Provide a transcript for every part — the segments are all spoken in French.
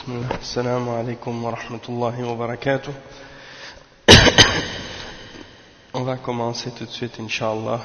Bismillah, assalamu alaikum wa rahmatullahi wa barakatuh. On va commencer tout de suite, Inch'Allah.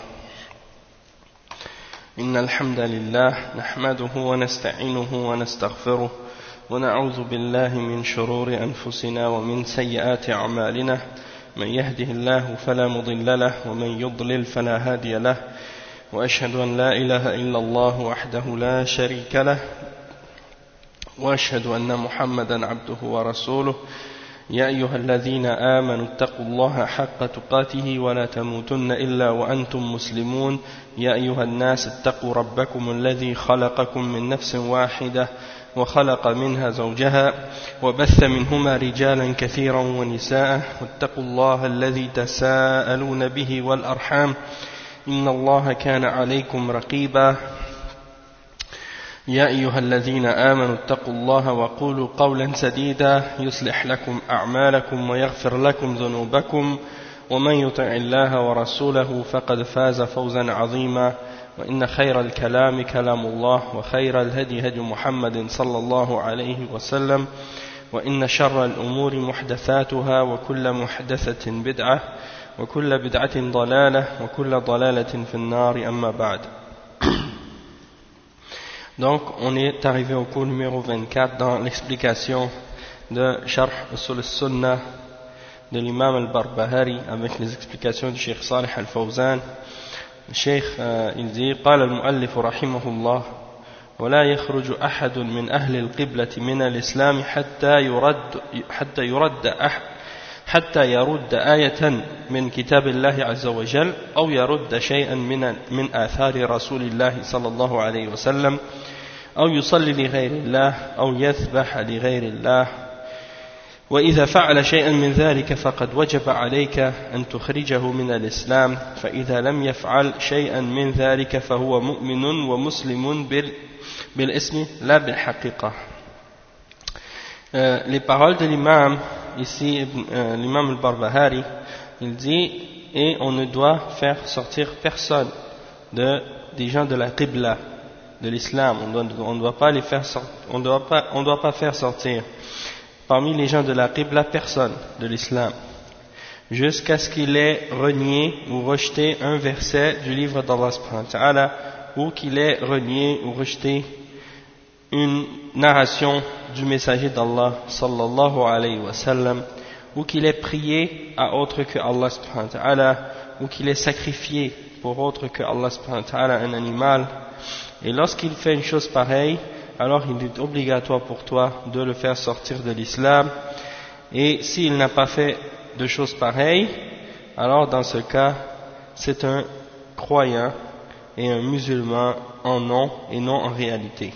إن الحمد لله نحمده ونستعينه ونستغفره ونعوذ بالله من شرور أنفسنا ومن سيئات أعمالنا من يهده الله فلا مضل له ومن يضلل فلا هادي له وأشهد أن لا إله إلا الله وحده لا شريك له وأشهد أن محمدا عبده ورسوله يا أيها الذين آمنوا اتقوا الله حق تقاته ولا تموتن إلا وأنتم مسلمون يا أيها الناس اتقوا ربكم الذي خلقكم من نفس واحدة وخلق منها زوجها وبث منهما رجالا كثيرا ونساء واتقوا الله الذي تساءلون به والأرحام إن الله كان عليكم رقيبا يا أيها الذين آمنوا اتقوا الله وقولوا قولا سديدا يصلح لكم أعمالكم ويغفر لكم ذنوبكم ومن يطع الله ورسوله فقد فاز فوزا عظيما وإن خير الكلام كلام الله وخير الهدي هدي محمد صلى الله عليه وسلم وإن شر الأمور محدثاتها وكل محدثة بدعة وكل بدعة ضلالة وكل ضلالة في النار أما بعد. Donc, on est arrivé au cours numéro 24 dans l'explication de Sharh Usul al-Sunnah de l'imam al-Barbahari avec les explications du Cheikh Salih al-Fawzan. Le Cheikh, il dit قال المؤلف رحمه الله ولا يخرج أحد من أهل القبلة من الإسلام حتى يرد آية من كتاب الله عز وجل أو يرد شيئا من آثار رسول الله صلى الله عليه وسلم أو يصلي لغير الله أو يذبح لغير الله وإذا فعل شيئا من ذلك فقد وجب عليك أن تخرجه من الإسلام فإذا لم يفعل شيئا من ذلك فهو مؤمن ومسلم بالاسم لا بالحقيقة. Les paroles de l'imam ici, l'imam al-Barbahari, il dit, et on ne doit faire sortir personne des gens de la Qibla, de l'islam. On ne doit pas les faire sortir, on doit pas faire sortir parmi les gens de la Qibla personne de l'islam jusqu'à ce qu'il ait renié ou rejeté un verset du livre d'Allah subhanahu wa ta'ala ou qu'il ait renié ou rejeté une narration du messager d'Allah sallallahu alayhi wa sallam, ou qu'il ait prié à autre que Allah subhanahu wa ta'ala, ou qu'il ait sacrifié pour autre que Allah subhanahu wa ta'ala un animal. Et lorsqu'il fait une chose pareille, alors il est obligatoire pour toi de le faire sortir de l'islam. Et s'il n'a pas fait de choses pareilles, alors dans ce cas c'est un croyant et un musulman en nom et non en réalité.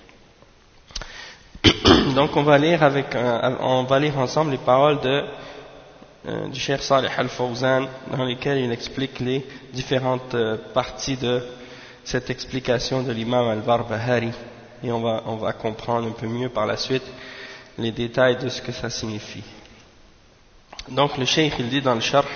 Donc on va lire ensemble les paroles du Cheikh Salih al-Fawzan dans lesquelles il explique les différentes parties de cette explication de l'imam al-Barbahari, et on va comprendre un peu mieux par la suite les détails de ce que ça signifie. Donc le Cheikh il dit dans le Sharh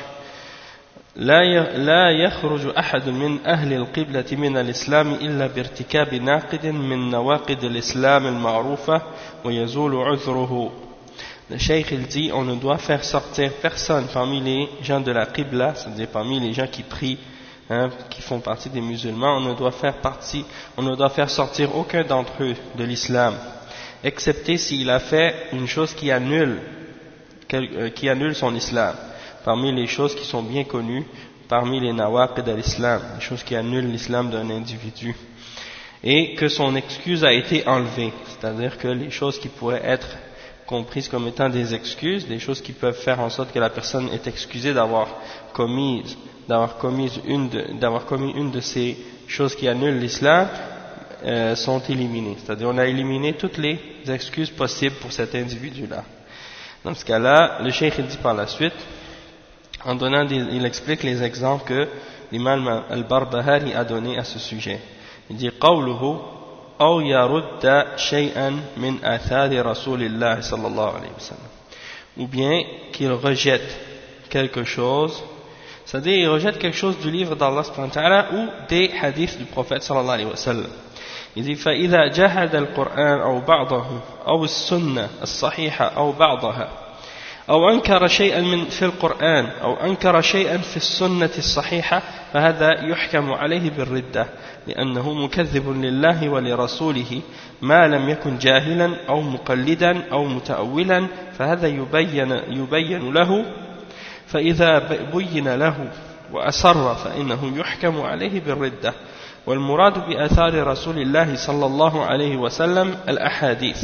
لا يخرج أحد من أهل القبلة من الإسلام إلا بارتكاب ناقض من نواقض الإسلام المعروفة ويزول عذره. Le Cheikh il dit on ne doit faire sortir personne parmi les gens de la Qibla, c'est-à-dire parmi les gens qui prient, qui font partie des musulmans, on ne doit faire sortir aucun d'entre eux de l'islam, excepté s'il a fait une chose qui annule son islam. Parmi les choses qui sont bien connues, parmi les nawaqid de l'islam, les choses qui annulent l'islam d'un individu, et que son excuse a été enlevée, c'est-à-dire que les choses qui pourraient être comprises comme étant des excuses, des choses qui peuvent faire en sorte que la personne est excusée d'avoir commis une de ces choses qui annulent l'islam, sont éliminées. C'est-à-dire on a éliminé toutes les excuses possibles pour cet individu-là. Dans ce cas-là, le cheikh dit par la suite, il explique les exemples que l'imam al-Barbahari a donné à ce sujet. Il dit قوله أو يرد شيئا من آثار رسول الله صلى الله عليه وسلم, ou bien qu'il rejette quelque chose, c'est-à-dire il rejette quelque chose du livre d'Allah subhanahu wa ta'ala ou des hadiths du prophète sallallahu alayhi wa sallam. Il dit فإذا جحد القرآن أو بعضه أو السنة الصحيحة أو بعضها أو أنكر شيئا في القرآن أو أنكر شيئا في السنة الصحيحة فهذا يحكم عليه بالردة لأنه مكذب لله ولرسوله ما لم يكن جاهلا أو مقلدا أو متأولا فهذا يبين له فإذا بين له وأسر فإنه يحكم عليه بالردة والمراد بآثار رسول الله صلى الله عليه وسلم الأحاديث.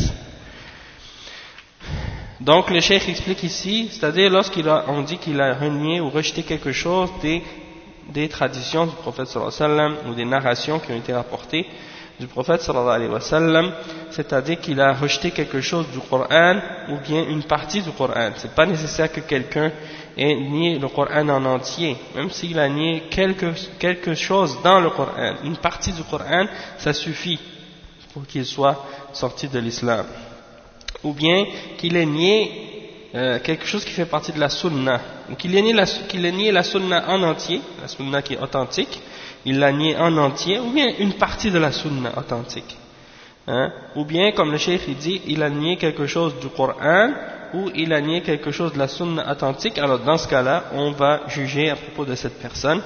Donc le cheikh explique ici, c'est-à-dire on dit qu'il a renié ou rejeté quelque chose des traditions du prophète sallallahu alayhi wa sallam ou des narrations qui ont été rapportées du prophète sallallahu alayhi wa sallam, c'est-à-dire qu'il a rejeté quelque chose du Coran ou bien une partie du Coran. C'est pas nécessaire que quelqu'un ait nié le Coran en entier, même s'il a nié quelque chose dans le Coran, une partie du Coran, ça suffit pour qu'il soit sorti de l'islam. Ou bien qu'il ait nié quelque chose qui fait partie de la sunna, ou qu'il ait nié la sunna en entier, la sunna qui est authentique, il l'a nié en entier, ou bien une partie de la sunna authentique. Ou bien, comme le cheikh il dit, il a nié quelque chose du Coran, ou il a nié quelque chose de la sunna authentique. Alors dans ce cas-là, on va juger à propos de cette personne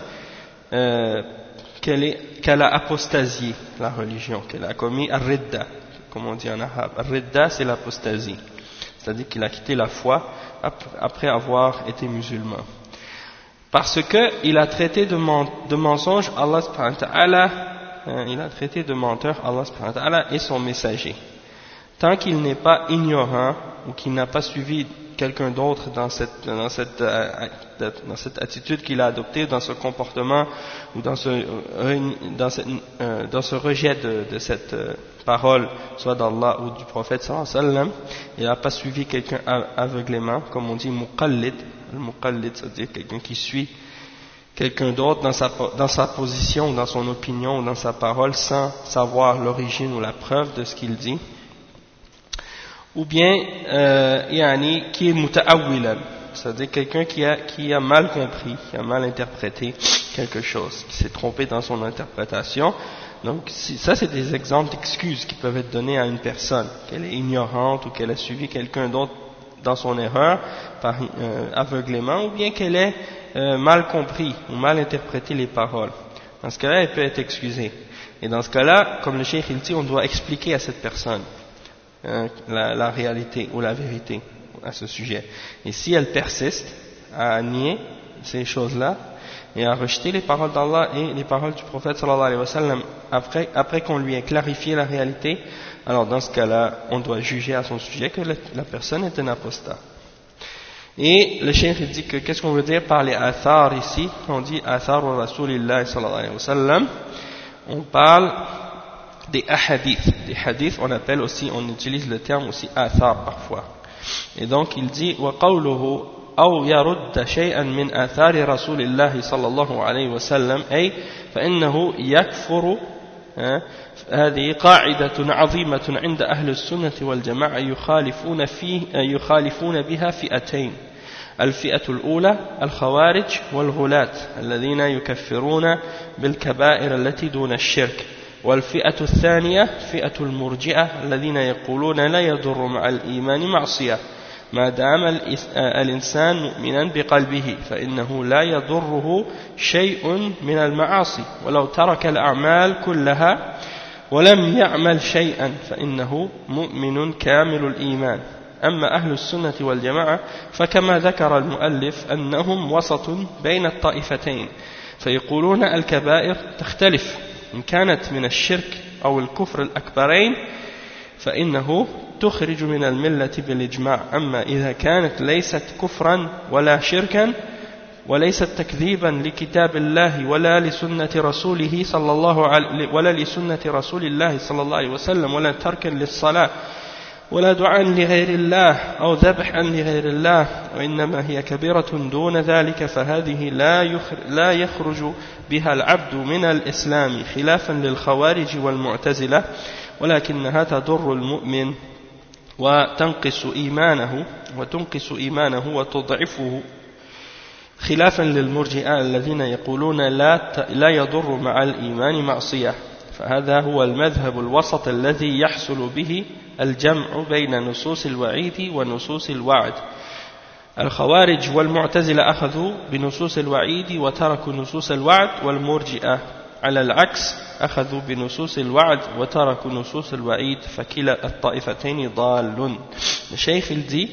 qu'elle a apostasié la religion, qu'elle a commis ar-ridda, comme on dit en arabe. Ar-ridda, c'est l'apostasie, c'est-à-dire qu'il a quitté la foi après avoir été musulman. Parce qu'il a traité de mensonge Allah subhanahu wa ta'ala, il a traité de menteur Allah subhanahu wa ta'ala et son messager. Tant qu'il n'est pas ignorant ou qu'il n'a pas suivi quelqu'un d'autre dans cette attitude qu'il a adoptée, dans ce comportement ou dans ce rejet de cette parole, soit d'Allah ou du prophète sallallahu alayhi wa sallam, il n'a pas suivi quelqu'un aveuglément, comme on dit muqallid. Le muqallid, c'est-à-dire quelqu'un qui suit quelqu'un d'autre dans sa position, dans son opinion, dans sa parole, sans savoir l'origine ou la preuve de ce qu'il dit. Ou bien, qui est muta'awwilan, c'est-à-dire quelqu'un qui a mal compris, qui a mal interprété quelque chose, qui s'est trompé dans son interprétation. Donc, ça c'est des exemples d'excuses qui peuvent être donnés à une personne, qu'elle est ignorante ou qu'elle a suivi quelqu'un d'autre dans son erreur, par aveuglément, ou bien qu'elle ait mal compris ou mal interprété les paroles. Dans ce cas-là, elle peut être excusée. Et dans ce cas-là, comme le cheikh il dit, on doit expliquer à cette personne la réalité ou la vérité à ce sujet. Et si elle persiste à nier ces choses-là et à rejeter les paroles d'Allah et les paroles du prophète sallallahu alayhi wa sallam après qu'on lui ait clarifié la réalité, alors dans ce cas-là, on doit juger à son sujet que la personne est un apostat. Et le cheikh dit que qu'est-ce qu'on veut dire par les athar ici? On dit athar wa rasulillah sallallahu alayhi wa sallam, on parle des ahadiths. Des hadiths, on utilise le terme aussi athar parfois. Et donc il dit wa qawluhu أو يرد شيئا من آثار رسول الله صلى الله عليه وسلم أي فإنه يكفر. هذه قاعدة عظيمة عند أهل السنة والجماعة يخالفون بها فئتين. الفئة الأولى الخوارج والغلاة الذين يكفرون بالكبائر التي دون الشرك. والفئة الثانية فئة المرجئة الذين يقولون لا يضر مع الإيمان معصية ما دام الإنسان مؤمنا بقلبه فإنه لا يضره شيء من المعاصي ولو ترك الأعمال كلها ولم يعمل شيئا فإنه مؤمن كامل الإيمان. أما أهل السنة والجماعة فكما ذكر المؤلف أنهم وسط بين الطائفتين فيقولون الكبائر تختلف إن كانت من الشرك أو الكفر الأكبرين فإنه تخرج من الملة بالإجماع. أما إذا كانت ليست كفرا ولا شركا وليست تكذيبا لكتاب الله ولا لسنة رسوله صلى الله عليه وسلم ولا تركا للصلاة ولا دعاء لغير الله أو ذبحا لغير الله وإنما هي كبيرة دون ذلك فهذه لا يخرج بها العبد من الإسلام خلافا للخوارج والمعتزلة ولكنها تضر المؤمن وتنقص إيمانه وتضعفه خلافا للمرجئة الذين يقولون لا يضر مع الإيمان معصية فهذا هو المذهب الوسط الذي يحصل به الجمع بين نصوص الوعيد ونصوص الوعد. الخوارج والمعتزلة أخذوا بنصوص الوعيد وتركوا نصوص الوعد، والمرجئة على العكس أخذوا بنصوص الوعد وتركوا نصوص الوعيد، فكلا الطائفتين ضال. Le Cheikh il dit,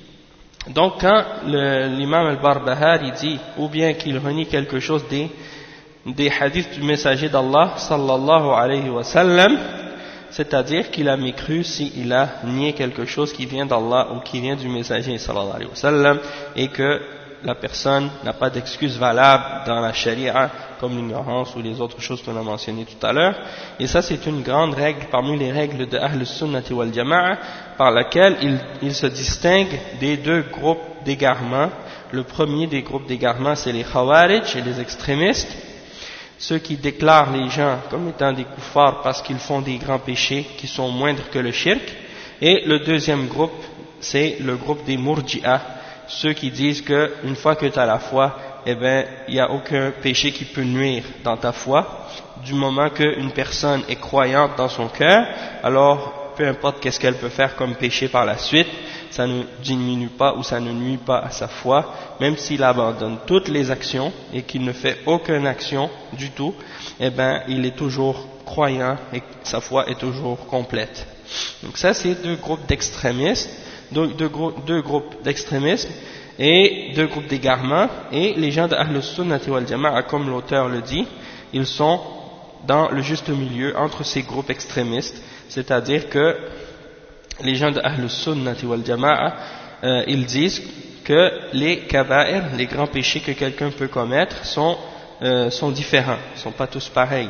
donc quand l'imam al-Barbahari dit, ou bien qu'il renie quelque chose des hadiths du messager d'Allah sallallahu alayhi wa sallam, c'est-à-dire qu'il a mécru s'il a nié quelque chose qui vient d'Allah ou qui vient du messager sallallahu alayhi wa sallam, et que la personne n'a pas d'excuse valable dans la charia comme l'ignorance ou les autres choses qu'on a mentionnées tout à l'heure. Et ça, c'est une grande règle parmi les règles de Ahl Sunnati wal Jama'a, par laquelle il se distingue des deux groupes d'égarements. Le premier des groupes d'égarements, c'est les Khawarij et les extrémistes, ceux qui déclarent les gens comme étant des kuffars parce qu'ils font des grands péchés qui sont moindres que le shirk. Et le deuxième groupe, c'est le groupe des Murji'ah, ceux qui disent qu'une fois que tu as la foi, eh ben, il n'y a aucun péché qui peut nuire dans ta foi. Du moment qu'une personne est croyante dans son cœur, alors peu importe qu'est-ce qu'elle peut faire comme péché par la suite, ça ne diminue pas ou ça ne nuit pas à sa foi, même s'il abandonne toutes les actions et qu'il ne fait aucune action du tout, eh ben, il est toujours croyant et sa foi est toujours complète. Donc ça, c'est deux groupes d'extrémistes, deux groupes d'extrémisme et deux groupes d'égarements, et les gens de Ahl Sunnati wal Jama'a, comme l'auteur le dit, ils sont dans le juste milieu entre ces groupes extrémistes, c'est-à-dire que les gens de Ahl Sunnati wal Jama'a, ils disent que les kaba'ir, les grands péchés que quelqu'un peut commettre sont différents, ne sont pas tous pareils.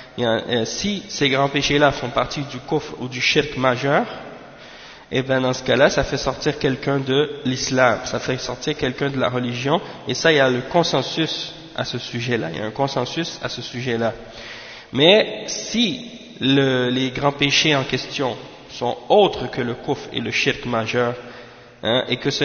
Si ces grands péchés-là font partie du kufr ou du shirk majeur, et bien dans ce cas-là, ça fait sortir quelqu'un de l'islam, ça fait sortir quelqu'un de la religion, et ça, il y a le consensus à ce sujet-là, il y a un consensus à ce sujet-là. Mais si les grands péchés en question sont autres que le kufr et le shirk majeur, et que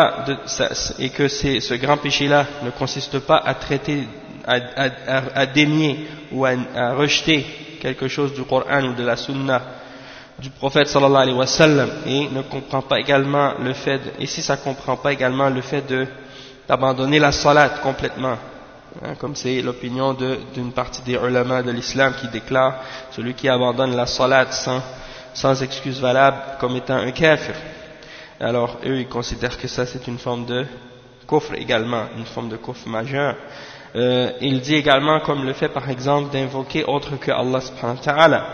ce grand péché-là ne consiste pas à traiter, à dénier ou à rejeter quelque chose du Coran ou de la Sunna du prophète sallallahu alayhi wa sallam, et ne comprend pas également le fait et si ça comprend pas également le fait d'abandonner la salat complètement, comme c'est l'opinion d'une partie des ulama de l'islam qui déclare celui qui abandonne la salat sans excuse valable comme étant un kafir. Alors eux ils considèrent que ça c'est une forme de kufr également, une forme de kufr majeur. Il dit également comme le fait par exemple d'invoquer autre que Allah subhanahu wa ta'ala,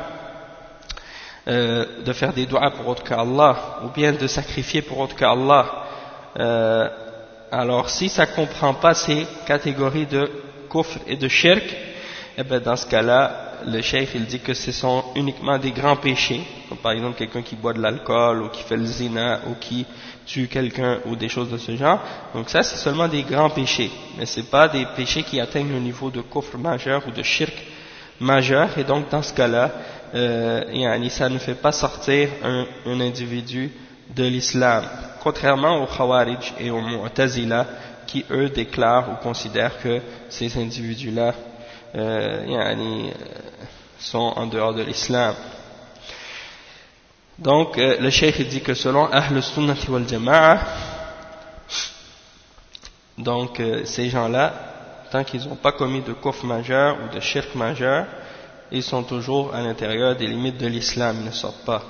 de faire des doigts pour autre qu'Allah, ou bien de sacrifier pour autre qu'Allah. Alors si ça ne comprend pas ces catégories de kufr et de shirk, eh ben dans ce cas-là, le cheikh il dit que ce sont uniquement des grands péchés, comme par exemple quelqu'un qui boit de l'alcool, ou qui fait le zina, ou qui tue quelqu'un, ou des choses de ce genre. Donc ça c'est seulement des grands péchés, mais c'est pas des péchés qui atteignent le niveau de kufr majeur ou de shirk majeur, et donc dans ce cas-là, ça ne fait pas sortir un individu de l'islam, contrairement aux Khawarij et aux Mu'tazila qui eux déclarent ou considèrent que ces individus-là sont en dehors de l'islam. Donc le cheikh dit que selon Ahl Sunnati wal Jama'a, donc ces gens-là, tant qu'ils n'ont pas commis de kufr majeur ou de shirk majeur, ils sont toujours à l'intérieur des limites de l'islam, ils ne sortent pas.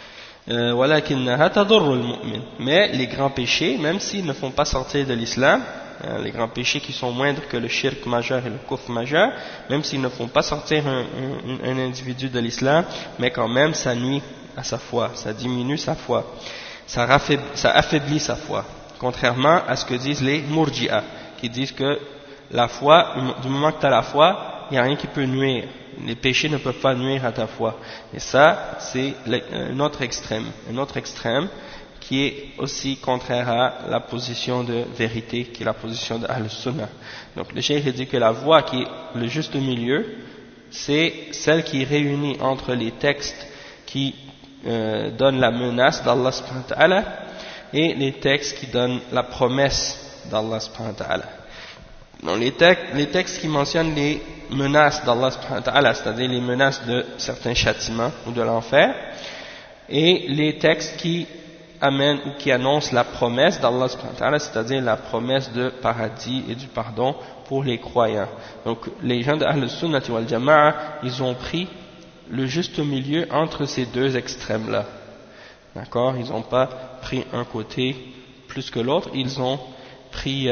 Mais les grands péchés, même s'ils ne font pas sortir de l'islam, les grands péchés qui sont moindres que le shirk majeur et le kufr majeur, même s'ils ne font pas sortir un individu de l'islam, mais quand même ça nuit à sa foi, ça diminue sa foi, ça affaiblit sa foi, contrairement à ce que disent les Murji'ah, qui disent que la foi, du moment que tu as la foi, il n'y a rien qui peut nuire. Les péchés ne peuvent pas nuire à ta foi. Et ça, c'est un autre extrême qui est aussi contraire à la position de vérité, qui est la position de Ahl-Sunnah. Donc le cheikh dit que la voie qui est le juste milieu, c'est celle qui réunit entre les textes qui donnent la menace d'Allah subhanahu wa ta'ala et les textes qui donnent la promesse d'Allah subhanahu wa ta'ala. Dans les textes qui mentionnent les menaces d'Allah subhanahu wa ta'ala, c'est-à-dire les menaces de certains châtiments ou de l'enfer, et les textes qui amènent ou qui annoncent la promesse d'Allah subhanahu wa ta'ala, c'est-à-dire la promesse de paradis et du pardon pour les croyants. Donc les gens de Ahl Sunnah wal Jama'a, ils ont pris le juste milieu entre ces deux extrêmes-là. D'accord? Ils n'ont pas pris un côté plus que l'autre, ils ont pris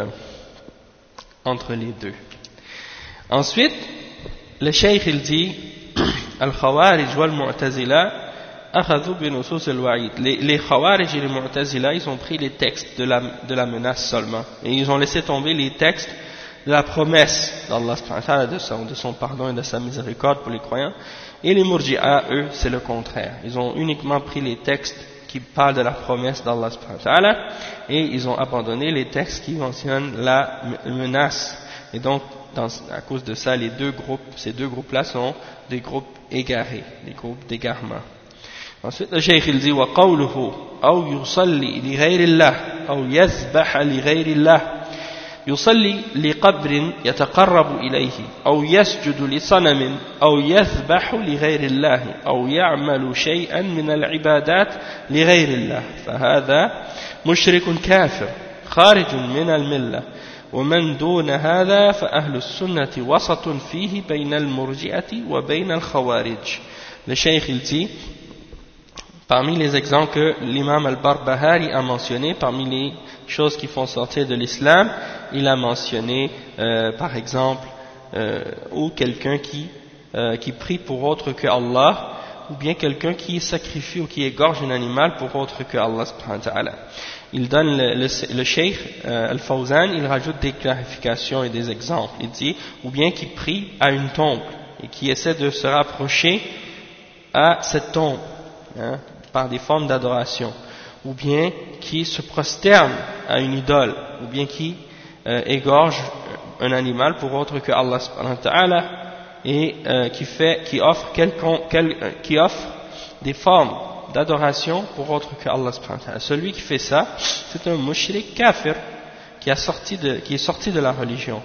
entre les deux. Ensuite, le cheikh il dit Al-Khawarij wal-Mu'tazila akhadhu bi nusus al-wa'id. Les Khawarij et les Mu'tazila, ils ont pris les textes de la menace seulement, et ils ont laissé tomber les textes de la promesse d'Allah subhanahu wa ta'ala, de son pardon et de sa miséricorde pour les croyants. Et les Murji'a, eux, c'est le contraire. Ils ont uniquement pris les textes qui parlent de la promesse d'Allah subhanahu wa ta'ala, et ils ont abandonné les textes qui mentionnent la menace. Et donc, à cause de ça, ces deux groupes-là sont des groupes égarés, des groupes d'égarement. Ensuite, le cheikh il dit وَقَوْلُهُ أَوْ يُصَلِّي لِغَيْرِ اللَّهِ أَوْ يَذْبَحَ لِغَيْرِ اللَّهِ يصلي لقبر يتقرب إليه أو يسجد لصنم أو يذبح لغير الله أو يعمل شيئا من العبادات لغير الله فهذا مشرك كافر خارج من الملة ومن دون هذا فأهل السنة وسط فيه بين المرجئة وبين الخوارج. Le cheikh il dit, parmi les exemples que l'imam al-Barbahari a mentionné, parmi les choses qui font sortir de l'islam, il a mentionné par exemple ou quelqu'un qui prie pour autre que Allah, ou bien quelqu'un qui sacrifie ou qui égorge un animal pour autre que Allah subhanahu wa ta'ala. Il donne le cheikh al-Fawzan, il rajoute des clarifications et des exemples. Il dit, ou bien qui prie à une tombe et qui essaie de se rapprocher à cette tombe, hein, par des formes d'adoration, ou bien qui se prosterne à une idole, ou bien qui égorge un animal pour autre que Allah subhanahu wa ta'ala, et qui offre des formes d'adoration pour autre que Allah subhanahu wa ta'ala. Celui qui fait ça, c'est un mushrik kafir qui est sorti de la religion.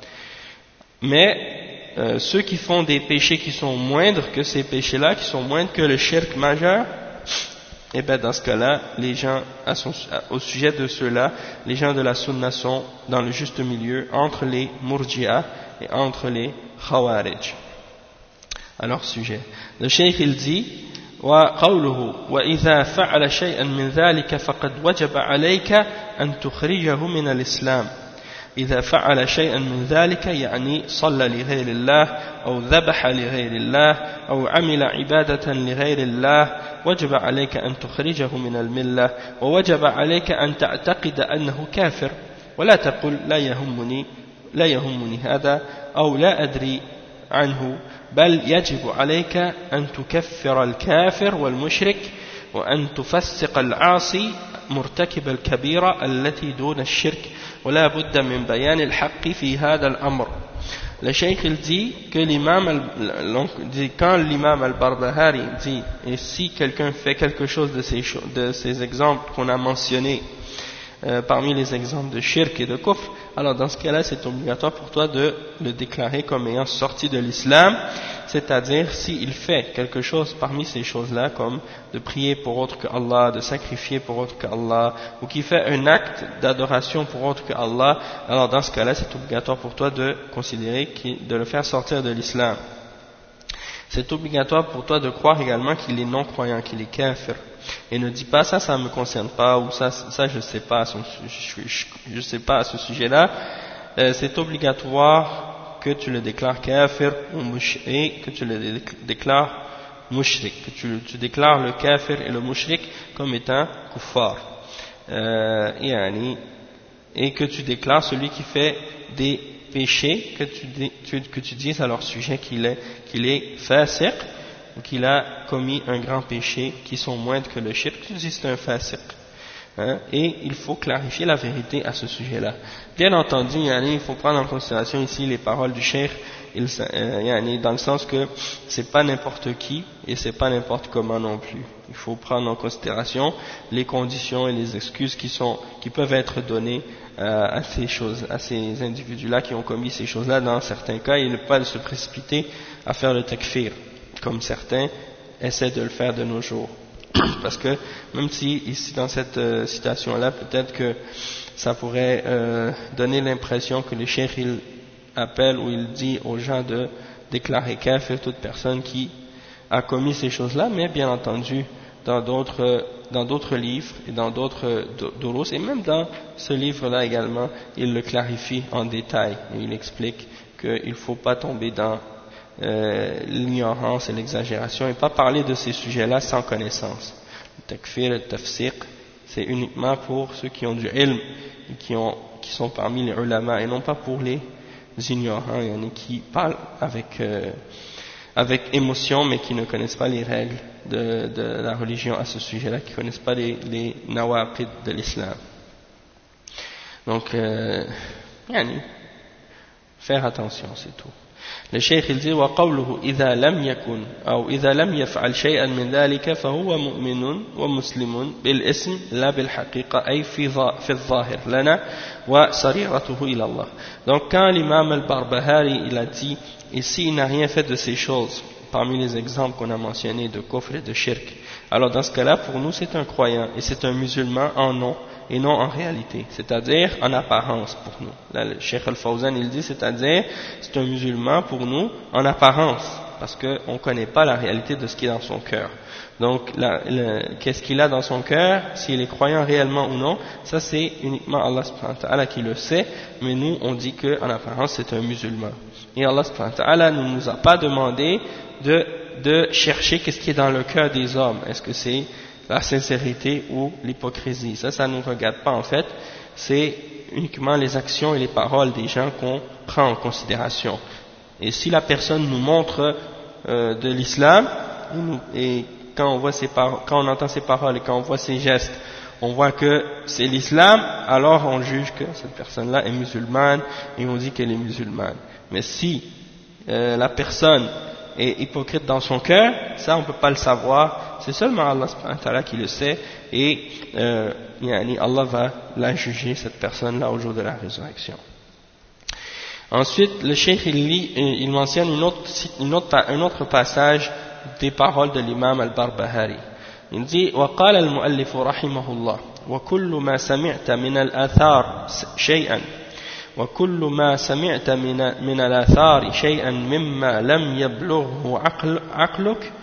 Mais ceux qui font des péchés qui sont moindres que ces péchés-là, qui sont moindres que le shirk majeur, et bien dans ce cas-là, les gens, au sujet de ceux-là, les gens de la sunna sont dans le juste milieu entre les murji'a et entre les khawarij. À leur sujet. Le cheikh il dit, وقوله وإذا فعل شيئا من ذلك فقد وجب عليك أن تخرجه من الإسلام. إذا فعل شيئا من ذلك يعني صلى لغير الله أو ذبح لغير الله أو عمل عبادة لغير الله وجب عليك أن تخرجه من الملة ووجب عليك أن تعتقد أنه كافر ولا تقل لا يهمني هذا أو لا أدري عنه بل يجب عليك أن تكفر الكافر والمشرك وأن تفسق العاصي مرتكب الكبيرة التي دون الشرك ولا بد من بيان الحق في هذا الأمر. Le cheikh il dit que quand l'imam al-Barbahari dit, et si quelqu'un fait quelque chose de ces exemples qu'on a mentionnés parmi les exemples de shirk et de kufr, alors dans ce cas-là c'est obligatoire pour toi de le déclarer comme ayant sorti de l'islam, c'est-à-dire s'il fait quelque chose parmi ces choses-là, comme de prier pour autre que Allah, de sacrifier pour autre que Allah, ou qui fait un acte d'adoration pour autre que Allah, alors dans ce cas-là c'est obligatoire pour toi de considérer de le faire sortir de l'islam. C'est obligatoire pour toi de croire également qu'il est non-croyant, qu'il est kafir. Et ne dis pas ça ne me concerne pas, ou ça je sais pas à ce sujet-là. C'est obligatoire que tu le déclares kafir et que tu le déclares mushrik, que tu déclares le kafir et le mushrik comme étant kuffar, et que tu déclares celui qui fait des péchés, que tu dises à leur sujet qu'il est fasiq, ou qu'il a commis un grand péché qui sont moindres que le shirk, tu dis c'est un fasiq. Hein, et il faut clarifier la vérité à ce sujet-là. Bien entendu, il faut prendre en considération ici les paroles du cheikh, dans le sens que c'est pas n'importe qui et c'est pas n'importe comment non plus. Il faut prendre en considération les conditions et les excuses qui peuvent être données à ces individus-là qui ont commis ces choses-là dans certains cas, et ne pas se précipiter à faire le takfir, comme certains essaient de le faire de nos jours. Parce que même si ici dans cette situation-là, peut-être que ça pourrait donner l'impression que le cheikh il appelle ou il dit aux gens de déclarer kafir toute personne qui a commis ces choses-là, mais bien entendu dans d'autres livres et dans d'autres doros, et même dans ce livre-là également, il le clarifie en détail et il explique qu'il ne faut pas tomber dans l'ignorance et l'exagération et pas parler de ces sujets-là sans connaissance. Le takfir et le tafsiq, c'est uniquement pour ceux qui ont du ilm et qui sont parmi les ulama, et non pas pour les ignorants, qui parlent avec émotion mais qui ne connaissent pas les règles de la religion à ce sujet-là, qui ne connaissent pas les nawaqid de l'islam. Donc faire attention, c'est tout. Le cheikh il dit وقوله إذا لم يكن أو إذا لم يفعل شيئا من ذلك فهو مؤمن ومسلم بالاسم لا بالحقيقة أي في الظاهر لنا وسريرته إلى الله. Donc quand l'imam al-Barbahari il a dit ici il n'a rien fait de ces choses parmi les exemples qu'on a mentionnés de kufr et de shirk, alors dans ce cas-là pour nous c'est un croyant et c'est un musulman en nom et non en réalité, c'est-à-dire en apparence pour nous. Là, le Cheikh Al-Fawzan il dit, c'est-à-dire c'est un musulman pour nous en apparence, parce qu'on ne connaît pas la réalité de ce qui est dans son cœur. Donc qu'est-ce qu'il a dans son cœur, s'il est croyant réellement ou non, ça c'est uniquement Allah subhanahu wa ta'ala qui le sait, mais nous on dit qu'en apparence c'est un musulman. Et Allah subhanahu wa ta'ala ne nous a pas demandé de chercher qu'est-ce qui est dans le cœur des hommes, est-ce que c'est la sincérité ou l'hypocrisie. Ça ne nous regarde pas en fait, c'est uniquement les actions et les paroles des gens qu'on prend en considération. Et si la personne nous montre de l'islam, et quand on entend ses paroles et quand on voit ses gestes, on voit que c'est l'islam, alors on juge que cette personne-là est musulmane et on dit qu'elle est musulmane. Mais si la personne est hypocrite dans son cœur, ça on ne peut pas le savoir, c'est seulement Allah subhanahu wa ta'ala qui le sait, et Allah va la juger, cette personne-là, au jour de la résurrection. Ensuite le cheikh il mentionne un autre passage des paroles de l'imam al-Barbahari. Il dit وقال المؤلف رحمه الله وكل ما سمعت من الآثار شيئا وكل ما سمعت من الآثار شيئا مما لم يبلغه عقلك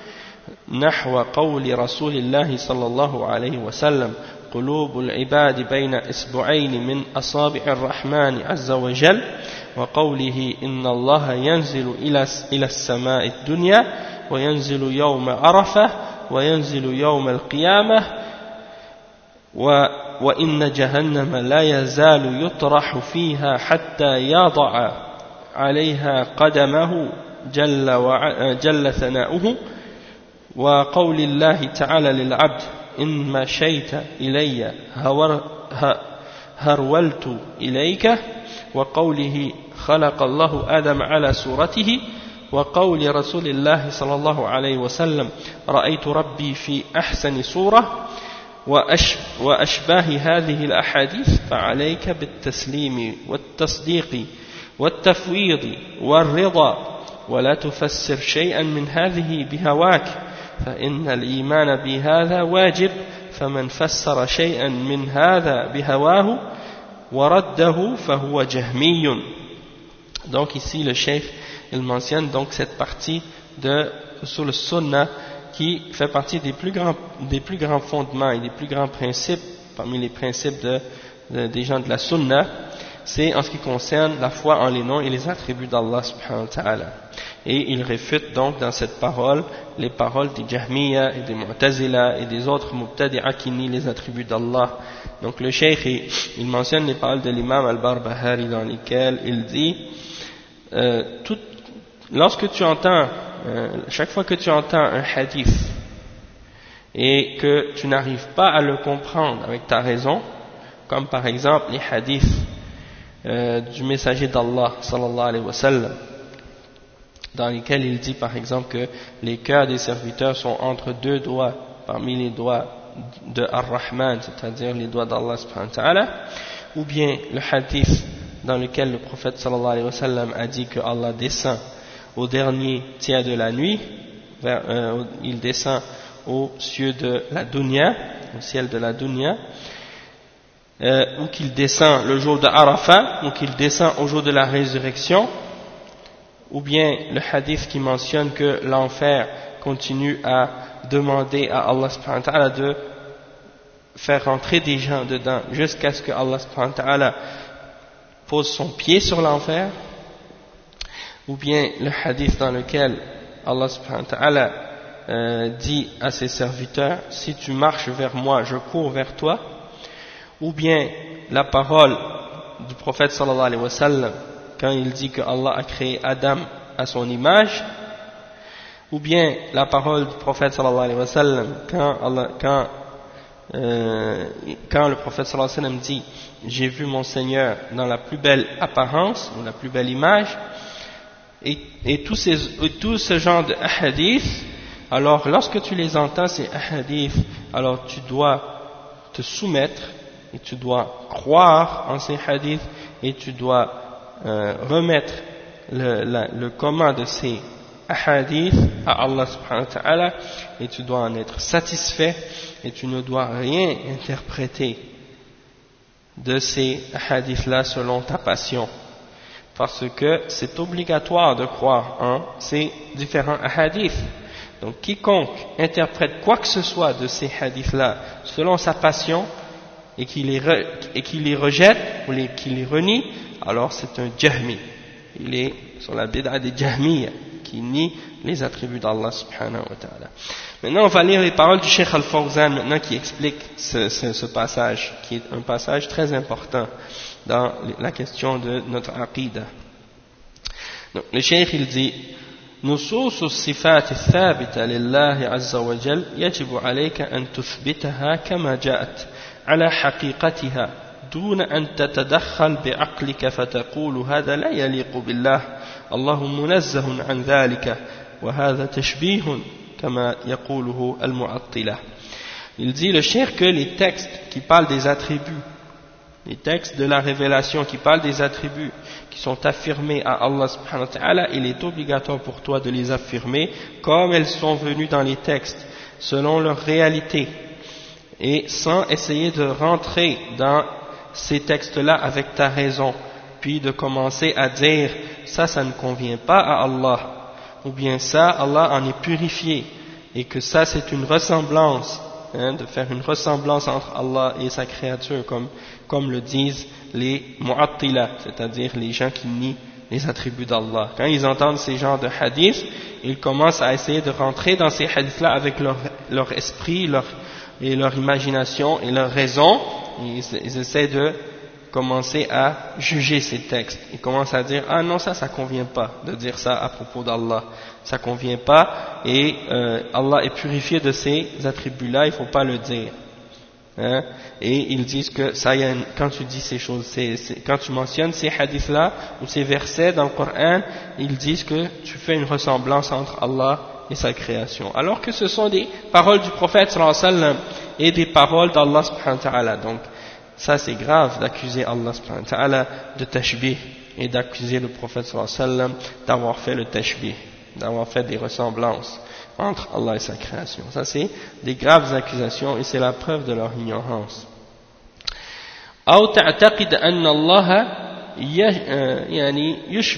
نحو قول رسول الله صلى الله عليه وسلم قلوب العباد بين إصبعين من أصابع الرحمن عز وجل وقوله إن الله ينزل إلى السماء الدنيا وينزل يوم عرفة وينزل يوم القيامة وإن جهنم لا يزال يطرح فيها حتى يضع عليها قدمه جل ثناؤه وقول الله تعالى للعبد إن مشيت إلي هرولت إليك وقوله خلق الله آدم على صورته وقول رسول الله صلى الله عليه وسلم رأيت ربي في أحسن صورة وأشباه هذه الأحاديث فعليك بالتسليم والتصديق والتفويض والرضا ولا تفسر شيئا من هذه بهواك فإن الإيمان بهذا واجب فمن فسر شيئا من هذا بهواه ورده فهو جهمي. Donc ici le cheikh il mentionne donc cette partie sur le sunnah qui fait partie des plus grands fondements et des plus grands principes parmi les principes des gens de la sunnah, c'est en ce qui concerne la foi en les noms et les attributs d'Allah subhanahu wa ta'ala. Et il réfute donc dans cette parole les paroles des Jahmiya et des Mu'tazila et des autres Mubtadi'a qui nient les attributs d'Allah. Donc le cheikh il mentionne les paroles de l'imam al-Barbahari dans lesquelles il dit lorsque tu entends chaque fois que tu entends un hadith et que tu n'arrives pas à le comprendre avec ta raison, comme par exemple les hadiths du messager d'Allah sallallahu alayhi wa sallam, dans lesquels il dit par exemple que les cœurs des serviteurs sont entre deux doigts parmi les doigts de Ar-Rahman, c'est-à-dire les doigts d'Allah subhanahu wa ta'ala, ou bien le hadith dans lequel le prophète sallallahu alayhi wa sallam a dit que Allah descend au dernier tiers de la nuit, il descend au ciel de la dunya, ou qu'il descend le jour de Arafat, ou qu'il descend au jour de la résurrection, ou bien le hadith qui mentionne que l'enfer continue à demander à Allah subhanahu wa ta'ala de faire rentrer des gens dedans jusqu'à ce que Allah subhanahu wa ta'ala pose son pied sur l'enfer, ou bien le hadith dans lequel Allah subhanahu wa ta'ala dit à ses serviteurs, si tu marches vers moi, je cours vers toi, ou bien la parole du prophète sallallahu alayhi wa sallam quand il dit que Allah a créé Adam à son image, ou bien la parole du prophète sallallahu alayhi wa sallam quand le prophète sallallahu alayhi wa sallam dit j'ai vu mon Seigneur dans la plus belle apparence ou la plus belle image, et tout ce genre de hadiths. Alors lorsque tu les entends ces hadiths, alors tu dois te soumettre et tu dois croire en ces hadiths et tu dois remettre le comment de ces hadiths à Allah subhanahu wa ta'ala, et tu dois en être satisfait et tu ne dois rien interpréter de ces hadiths là selon ta passion, parce que c'est obligatoire de croire en ces différents hadiths. Donc quiconque interprète quoi que ce soit de ces hadiths là selon sa passion et qui les rejette ou qui les renie, alors c'est un jahmi. Il est sur la bid'a des jahmiyyah qui nie les attributs d'Allah subhanahu wa ta'ala. Maintenant on va lire les paroles du Cheikh Al-Fawzan maintenant, qui explique ce passage, qui est un passage très important dans la question de notre aqidah. Donc le Cheikh il dit: نصوص الصفات الثابتة لله عز وجل يجب عليك أن تثبتها كما جاءت على حقيقتها دون أن تتدخل بعقلك فتقول هذا لا يليق بالله الله منزه عن ذلك وهذا تشبيه كما يقوله المعطلة. Il dit le cheikh que les textes qui parlent des attributs, les textes de la révélation qui parlent des attributs qui sont affirmés à Allah subhanahu wa ta'ala, il est obligatoire pour toi de les affirmer comme elles sont venues dans les textes, selon leur réalité, et sans essayer de rentrer dans ces textes-là avec ta raison, puis de commencer à dire ça ne convient pas à Allah, ou bien ça, Allah en est purifié, et que ça c'est une ressemblance, de faire une ressemblance entre Allah et sa créature, comme le disent les mu'attila, c'est-à-dire les gens qui nient les attributs d'Allah. Quand ils entendent ces genres de hadiths, ils commencent à essayer de rentrer dans ces hadiths-là avec leur esprit, leur imagination et leur raison. Ils essaient de commencer à juger ces textes. Ils commencent à dire ah non, ça convient pas de dire ça à propos d'Allah, ça convient pas, et Allah est purifié de ces attributs-là, il faut pas le dire. Et ils disent que ça y est, quand tu dis ces choses, quand tu mentionnes ces hadiths-là ou ces versets dans le Coran, ils disent que tu fais une ressemblance entre Allah et sa création, alors que ce sont des paroles du prophète sallallahu alayhi wa sallam et des paroles d'Allah subhanahu wa ta'ala. Donc ça c'est grave d'accuser Allah subhanahu wa ta'ala de tashbih et d'accuser le prophète sallallahu alayhi wa sallam d'avoir fait le tashbih, d'avoir fait des ressemblances entre Allah et sa création. Ça c'est des graves accusations et c'est la preuve de leur ignorance. أو تعتقد أن الله يعني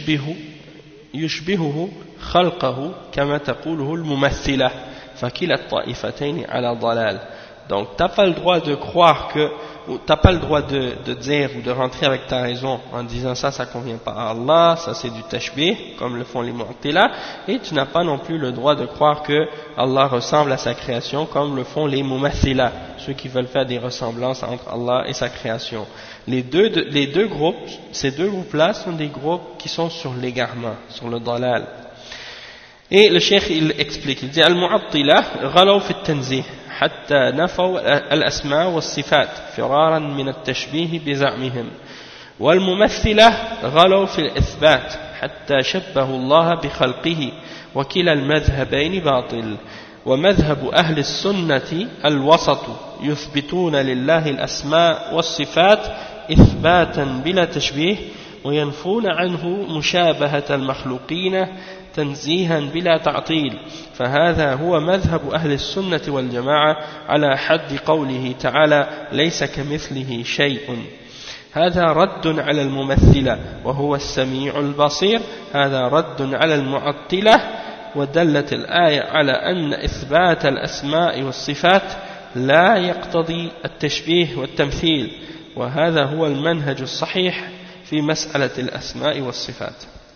يشبهه خلقه كما تقوله الممثلة فكلا الطائفتين على ضلال. Donc t'as pas le droit de croire que, ou t'as pas le droit de dire ou de rentrer avec ta raison en disant ça convient pas à Allah, ça c'est du tashbih comme le font les mu'tila, et tu n'as pas non plus le droit de croire que Allah ressemble à sa création comme le font les mumathila, ceux qui veulent faire des ressemblances entre Allah et sa création. Les deux groupes, ces deux groupes-là sont des groupes qui sont sur l'égarement, sur le dalal. Et le cheikh il explique, il dit al-mu'attila ghalaw fi at-tanzih حتى نفوا الأسماء والصفات فرارا من التشبيه بزعمهم والممثلة غلوا في الإثبات حتى شبهوا الله بخلقه وكلا المذهبين باطل ومذهب أهل السنة الوسط يثبتون لله الأسماء والصفات إثباتا بلا تشبيه وينفون عنه مشابهة المخلوقين تنزيها بلا تعطيل فهذا هو مذهب أهل السنة والجماعة على حد قوله تعالى ليس كمثله شيء هذا رد على الممثلة وهو السميع البصير هذا رد على المعطلة ودلت الآية على أن إثبات الأسماء والصفات لا يقتضي التشبيه والتمثيل وهذا هو المنهج الصحيح في مسألة الأسماء والصفات.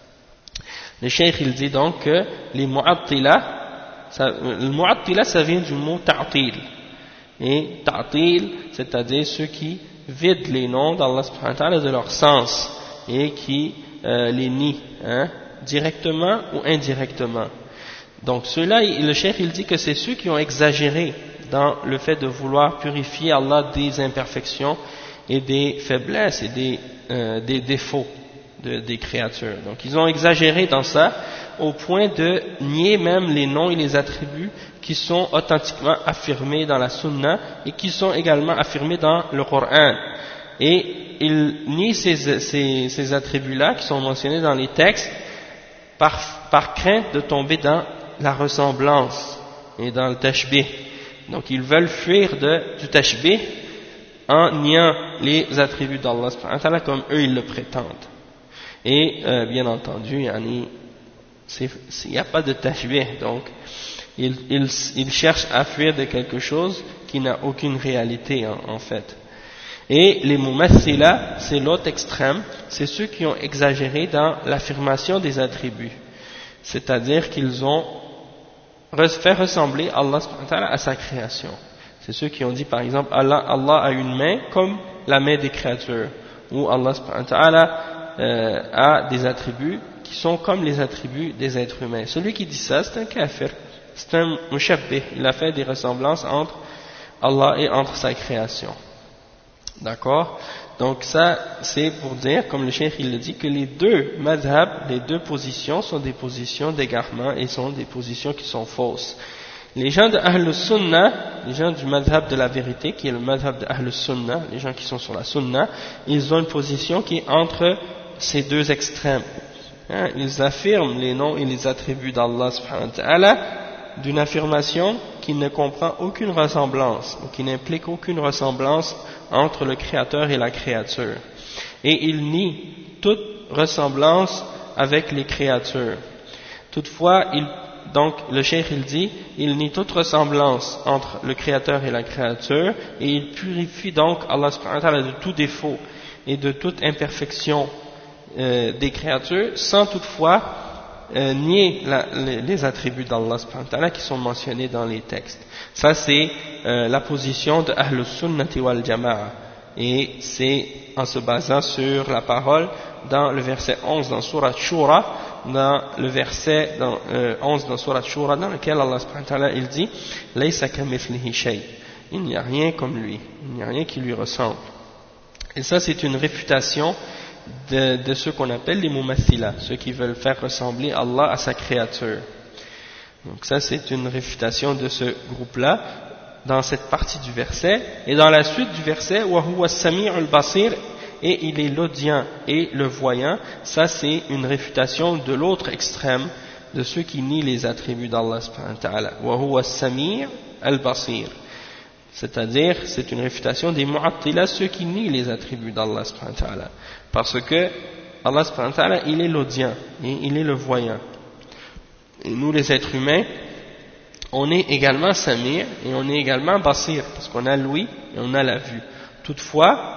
Le cheikh il dit donc que les mu'attila, le mu'attila ça vient du mot ta'til et ta'til c'est-à-dire ceux qui vident les noms d'Allah subhanahu wa ta'ala de leur sens et qui les nient directement ou indirectement. Donc ceux-là, le cheikh il dit que c'est ceux qui ont exagéré dans le fait de vouloir purifier Allah des imperfections et des faiblesses et des défauts des créatures. Donc ils ont exagéré dans ça au point de nier même les noms et les attributs qui sont authentiquement affirmés dans la Sunna et qui sont également affirmés dans le Coran. Et ils nient ces attributs-là qui sont mentionnés dans les textes par crainte de tomber dans la ressemblance et dans le tashbih. Donc ils veulent fuir du tashbih en niant les attributs d'Allah subhanahu wa ta'ala comme eux ils le prétendent. Et bien entendu, il n'y a pas de tashbih, donc ils cherchent à fuir de quelque chose qui n'a aucune réalité en fait. Et les mumathila, c'est l'autre extrême, c'est ceux qui ont exagéré dans l'affirmation des attributs. C'est-à-dire qu'ils ont fait ressembler Allah subhanahu wa ta'ala à sa création. C'est ceux qui ont dit par exemple Allah a une main comme la main des créatures, ou Allah subhanahu wa ta'ala a des attributs qui sont comme les attributs des êtres humains. Celui qui dit ça, c'est un kafir, c'est un mushabbih, il a fait des ressemblances entre Allah et entre sa création. D'accord? Donc ça, c'est pour dire, comme le cheikh il le dit, que les deux madhab, les deux positions sont des positions d'égarement et sont des positions qui sont fausses. Les gens de Ahl Sunnah, les gens du madhab de la vérité, qui est le madhab de Ahl Sunnah, les gens qui sont sur la Sunnah, ils ont une position qui est entre ces deux extrêmes. Ils affirment les noms et les attributs d'Allah subhanahu wa ta'ala d'une affirmation qui ne comprend aucune ressemblance, ou qui n'implique aucune ressemblance entre le créateur et la créature. Et ils nient toute ressemblance avec les créatures. Toutefois, donc le cheikh il dit, il nie toute ressemblance entre le créateur et la créature, et il purifie donc Allah subhanahu wa ta'ala de tout défaut et de toute imperfection des créatures, sans toutefois nier les attributs d'Allah subhanahu wa ta'ala qui sont mentionnés dans les textes. Ça c'est la position de Ahl Sunnati wal Jama'a, et c'est en se basant sur la parole dans le verset 11 dans Surat Shura, dans le verset 11 dans Surat Shura, dans lequel Allah subhanahu wa ta'ala il dit Laysa kamithlihi shay, il n'y a rien comme lui, il n'y a rien qui lui ressemble. Et ça c'est une réfutation de ceux qu'on appelle les mumathila, ceux qui veulent faire ressembler Allah à sa créature. Donc ça c'est une réfutation de ce groupe-là dans cette partie du verset. Et dans la suite du verset, wa huwa as-sami'ul basir, et il est l'audient et le voyant, ça c'est une réfutation de l'autre extrême, de ceux qui nient les attributs d'Allah subhanahu wa ta'ala. Wa huwa as-sami' al-basir, c'est-à-dire c'est une réfutation des mu'attila, ceux qui nient les attributs d'Allah subhanahu wa ta'ala, parce que Allah subhanahu wa ta'ala il est l'audient et il est le voyant, et nous les êtres humains on est également sami' et on est également basir, parce qu'on a l'ouïe et on a la vue. Toutefois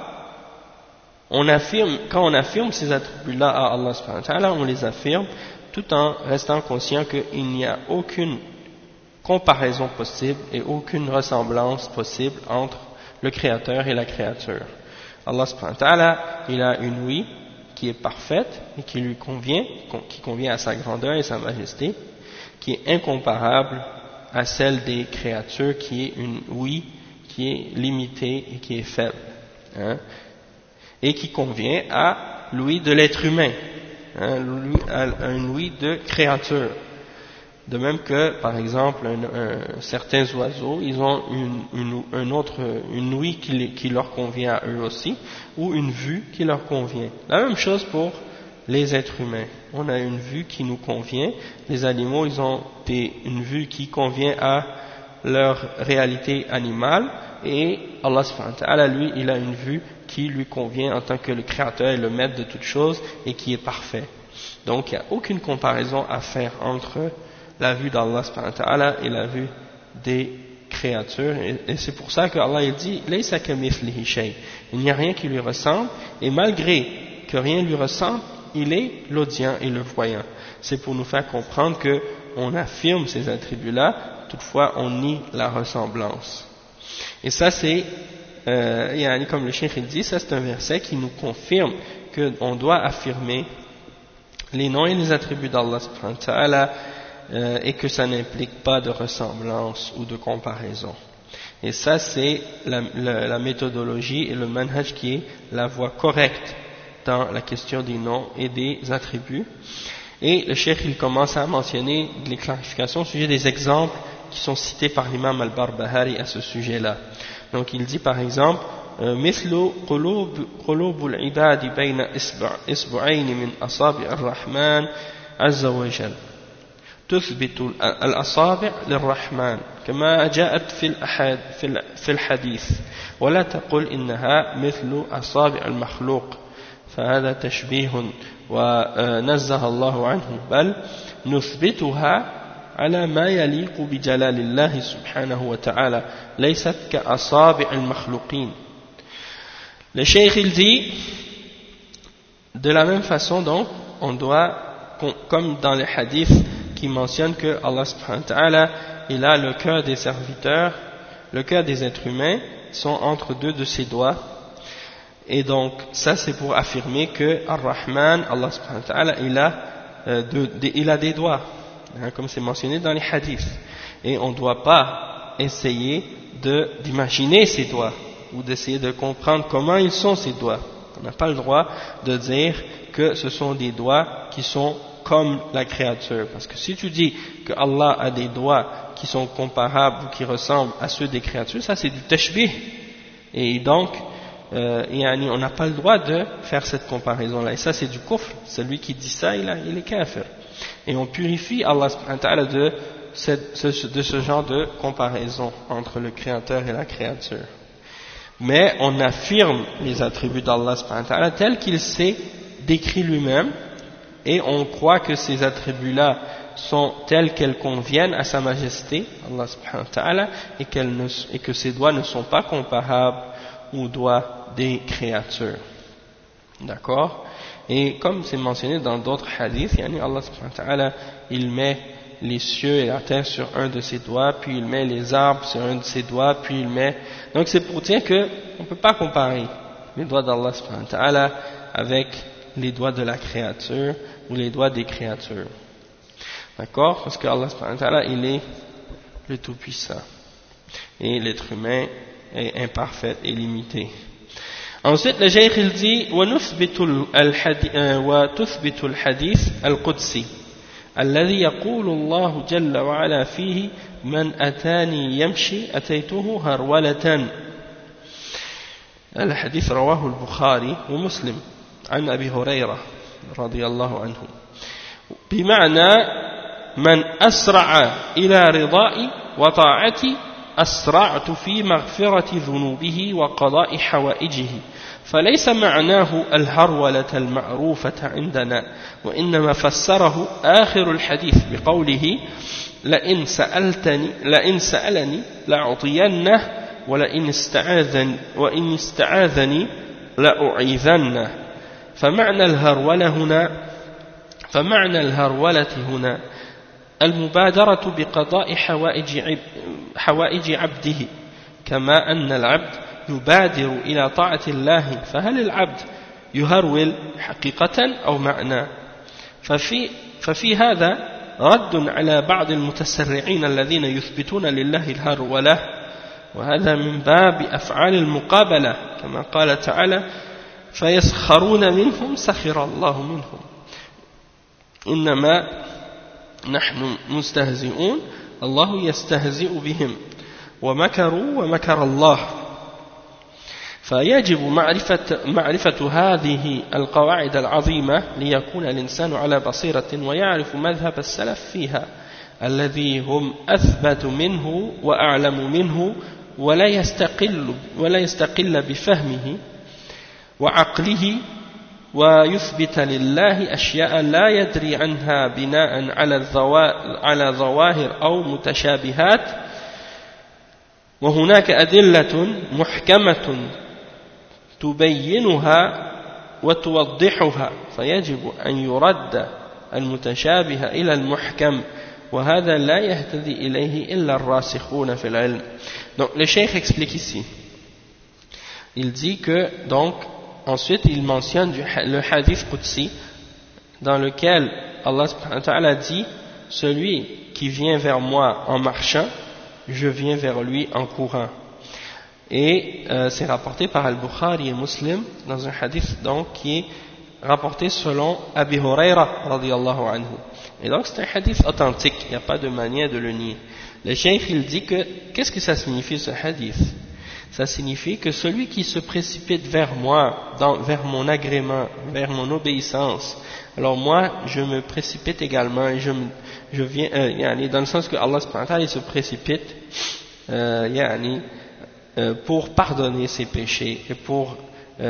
quand on affirme ces attributs-là à Allah subhanahu wa ta'ala, on les affirme tout en restant conscient qu'il n'y a aucune comparaison possible et aucune ressemblance possible entre le créateur et la créature. Allah subhanahu wa ta'ala, il a une ouïe qui est parfaite et qui lui convient, qui convient à sa grandeur et sa majesté, qui est incomparable à celle des créatures qui est une ouïe qui est limitée et qui est faible, hein, et qui convient à l'ouïe de l'être humain, hein, à une ouïe de créature. De même que, par exemple, certains oiseaux, ils ont une ouïe qui leur convient à eux aussi, ou une vue qui leur convient. La même chose pour les êtres humains. On a une vue qui nous convient. Les animaux, ils ont une vue qui convient à leur réalité animale, et Allah subhanahu wa ta'ala, lui, il a une vue qui lui convient en tant que le créateur et le maître de toutes choses et qui est parfait. Donc il n'y a aucune comparaison à faire entre la vue d'Allah subhanahu wa ta'ala et la vue des créatures, et c'est pour ça que Allah il dit laysa kamithlihi shay, il n'y a rien qui lui ressemble, et malgré que rien lui ressemble, il est l'audient et le voyant. C'est pour nous faire comprendre que on affirme ces attributs-là, toutefois on nie la ressemblance. Et ça c'est comme le cheikh il dit, ça c'est un verset qui nous confirme qu'on doit affirmer les noms et les attributs d'Allah subhanahu wa ta'ala, et que ça n'implique pas de ressemblance ou de comparaison. Et ça c'est la méthodologie et le manhaj qui est la voie correcte dans la question des noms et des attributs. Et le cheikh il commence à mentionner les clarifications au sujet des exemples qui sont cités par l'imam al-Barbahari à ce sujet-là. Donc il dit par exemple مثل قلوب العباد بين إصبعين من أصابع الرحمن عز وجل تثبت الأصابع للرحمن كما جاءت في الحديث ولا تقل إنها مثل أصابع المخلوق فهذا تشبيه ونزه الله عنه بل نثبتها على ما يليق بجلال الله سبحانه وتعالى ليست كأصابع المخلوقين. Le cheikh il dit de la même façon donc on doit, comme dans les hadiths qui mentionnent que Allah subhanahu wa ta'ala il a le cœur des serviteurs, le cœur des êtres humains sont entre deux de ses doigts, et donc ça c'est pour affirmer que Ar-Rahman, Allah subhanahu wa ta'ala il a des doigts, hein, comme c'est mentionné dans les hadiths, et on ne doit pas essayer d'imaginer ses doigts ou d'essayer de comprendre comment ils sont ces doigts. On n'a pas le droit de dire que ce sont des doigts qui sont comme la créature, parce que si tu dis que Allah a des doigts qui sont comparables ou qui ressemblent à ceux des créatures, ça c'est du tashbih, et donc on n'a pas le droit de faire cette comparaison là, et ça c'est du kufr. Celui qui dit ça il est kafir, et on purifie Allah subhanahu wa ta'ala de ce genre de comparaison entre le créateur et la créature. Mais on affirme les attributs d'Allah subhanahu wa ta'ala tels qu'il s'est décrit lui-même, et on croit que ces attributs-là sont tels qu'elles conviennent à sa majesté, Allah subhanahu wa ta'ala, et que ses doigts ne sont pas comparables aux doigts des créatures. D'accord? Et comme c'est mentionné dans d'autres hadiths, Allah subhanahu wa ta'ala, il met les cieux et la terre sur un de ses doigts, puis il met les arbres sur un de ses doigts, puis il met... Donc c'est pour dire qu'on ne peut pas comparer les doigts d'Allah subhanahu wa ta'ala avec les doigts de la créature ou les doigts des créatures. D'accord? Parce que Allah subhanahu wa ta'ala, il est le Tout-Puissant. Et l'être humain est imparfait et limité. Ensuite, le cheikh il dit وَتُثْبِتُ الْحَدِيث الْقُدْسِي الذي يقول الله جل وعلا فيه من أتاني يمشي أتيته هرولة. الحديث رواه البخاري ومسلم عن أبي هريرة رضي الله عنه بمعنى من أسرع إلى رضائي وطاعتي أسرعت في مغفرة ذنوبه وقضاء حوائجه. فليس معناه الهرولة المعروفة عندنا، وإنما فسره آخر الحديث بقوله لئن سألني لأعطينه ولئن استعاذني لأعيذنه. فمعنى الهرولة هنا المبادرة بقضاء حوائج عبده، كما أن العبد يبادر إلى طاعة الله، فهل العبد يهرول حقيقة أو معنى؟ ففي هذا رد على بعض المتسرعين الذين يثبتون لله الهرولة وهذا من باب أفعال المقابلة كما قال تعالى فيسخرون منهم سخر الله منهم إنما نحن مستهزئون الله يستهزئ بهم ومكروا ومكر الله فيجب معرفة هذه القواعد العظيمة ليكون الإنسان على بصيرة ويعرف مذهب السلف فيها الذي هم أثبت منه وأعلم منه ولا يستقل بفهمه وعقله ويثبت لله أشياء لا يدري عنها بناء على ظواهر أو متشابهات وهناك أدلة محكمة تبينها وتوضحها فيجب أن يرد المتشابه إلى المحكم وهذا لا يهتدي إليه إلا الراسخون في العلم. Donc le cheikh explique ici. Il dit que donc ensuite il mentionne le hadith Qudsi dans lequel Allah subhanahu wa ta'ala dit celui qui vient vers moi en marchant je viens vers lui en courant. Et c'est rapporté par Al-Bukhari et Muslim dans un hadith donc qui est rapporté selon Abi Huraira radiyallahu anhu. Et donc c'est un hadith authentique, il n'y a pas de manière de le nier. Le cheikh il dit que qu'est-ce que ça signifie ce hadith? Ça signifie que celui qui se précipite vers moi, vers mon agrément, vers mon obéissance, alors moi je me précipite également et je viens dans le sens que Allah subhanahu wa ta'ala il se précipite pour pardonner ses péchés et pour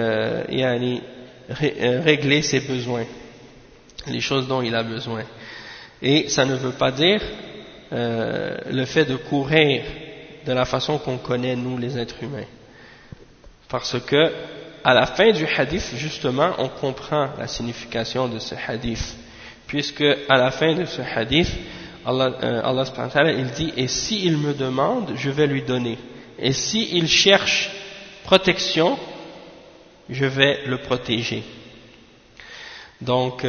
régler ses besoins, les choses dont il a besoin. Et ça ne veut pas dire le fait de courir de la façon qu'on connaît nous les êtres humains, parce que à la fin du hadith justement on comprend la signification de ce hadith, puisque à la fin de ce hadith Allah subhanahu wa ta'ala il dit et si il me demande je vais lui donner et si il cherche protection je vais le protéger. Donc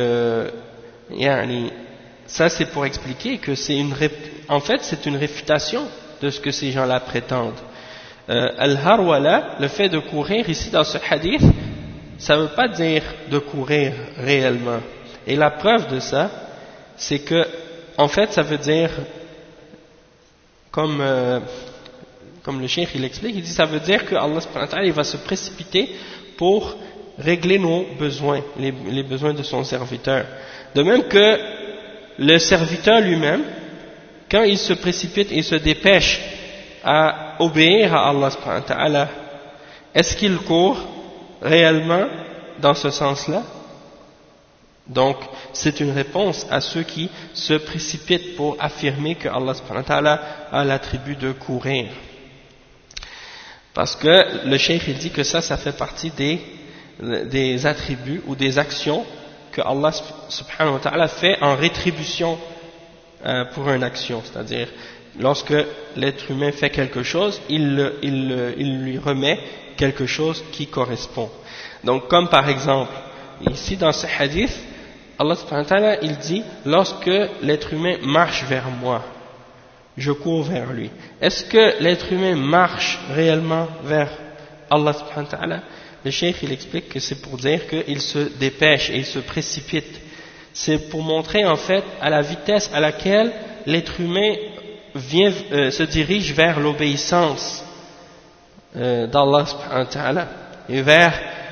ça c'est pour expliquer que en fait c'est une réfutation de ce que ces gens-là prétendent. Al-harwala, le fait de courir ici dans ce hadith, ça ne veut pas dire de courir réellement. Et la preuve de ça, c'est que, en fait, ça veut dire, comme le cheikh il explique, il dit ça veut dire que Allah subhanahu wa ta'ala il va se précipiter pour régler nos besoins, les besoins de son serviteur. De même que le serviteur lui-même, quand il se précipite et se dépêche à obéir à Allah subhanahu wa ta'ala, est-ce qu'il court réellement dans ce sens-là? Donc, c'est une réponse à ceux qui se précipitent pour affirmer que Allah subhanahu wa ta'ala a l'attribut de courir. Parce que le cheikh il dit que ça fait partie des attributs ou des actions que Allah subhanahu wa ta'ala fait en rétribution pour une action, c'est-à-dire lorsque l'être humain fait quelque chose, il lui remet quelque chose qui correspond. Donc comme par exemple, ici dans ce hadith, Allah subhanahu wa ta'ala il dit lorsque l'être humain marche vers moi, je cours vers lui. Est-ce que l'être humain marche réellement vers Allah subhanahu wa ta'ala? Le cheikh il explique que c'est pour dire qu'il se dépêche et il se précipite. C'est pour montrer en fait à la vitesse à laquelle l'être humain se dirige vers l'obéissance d'Allah subhanahu wa ta'ala et vers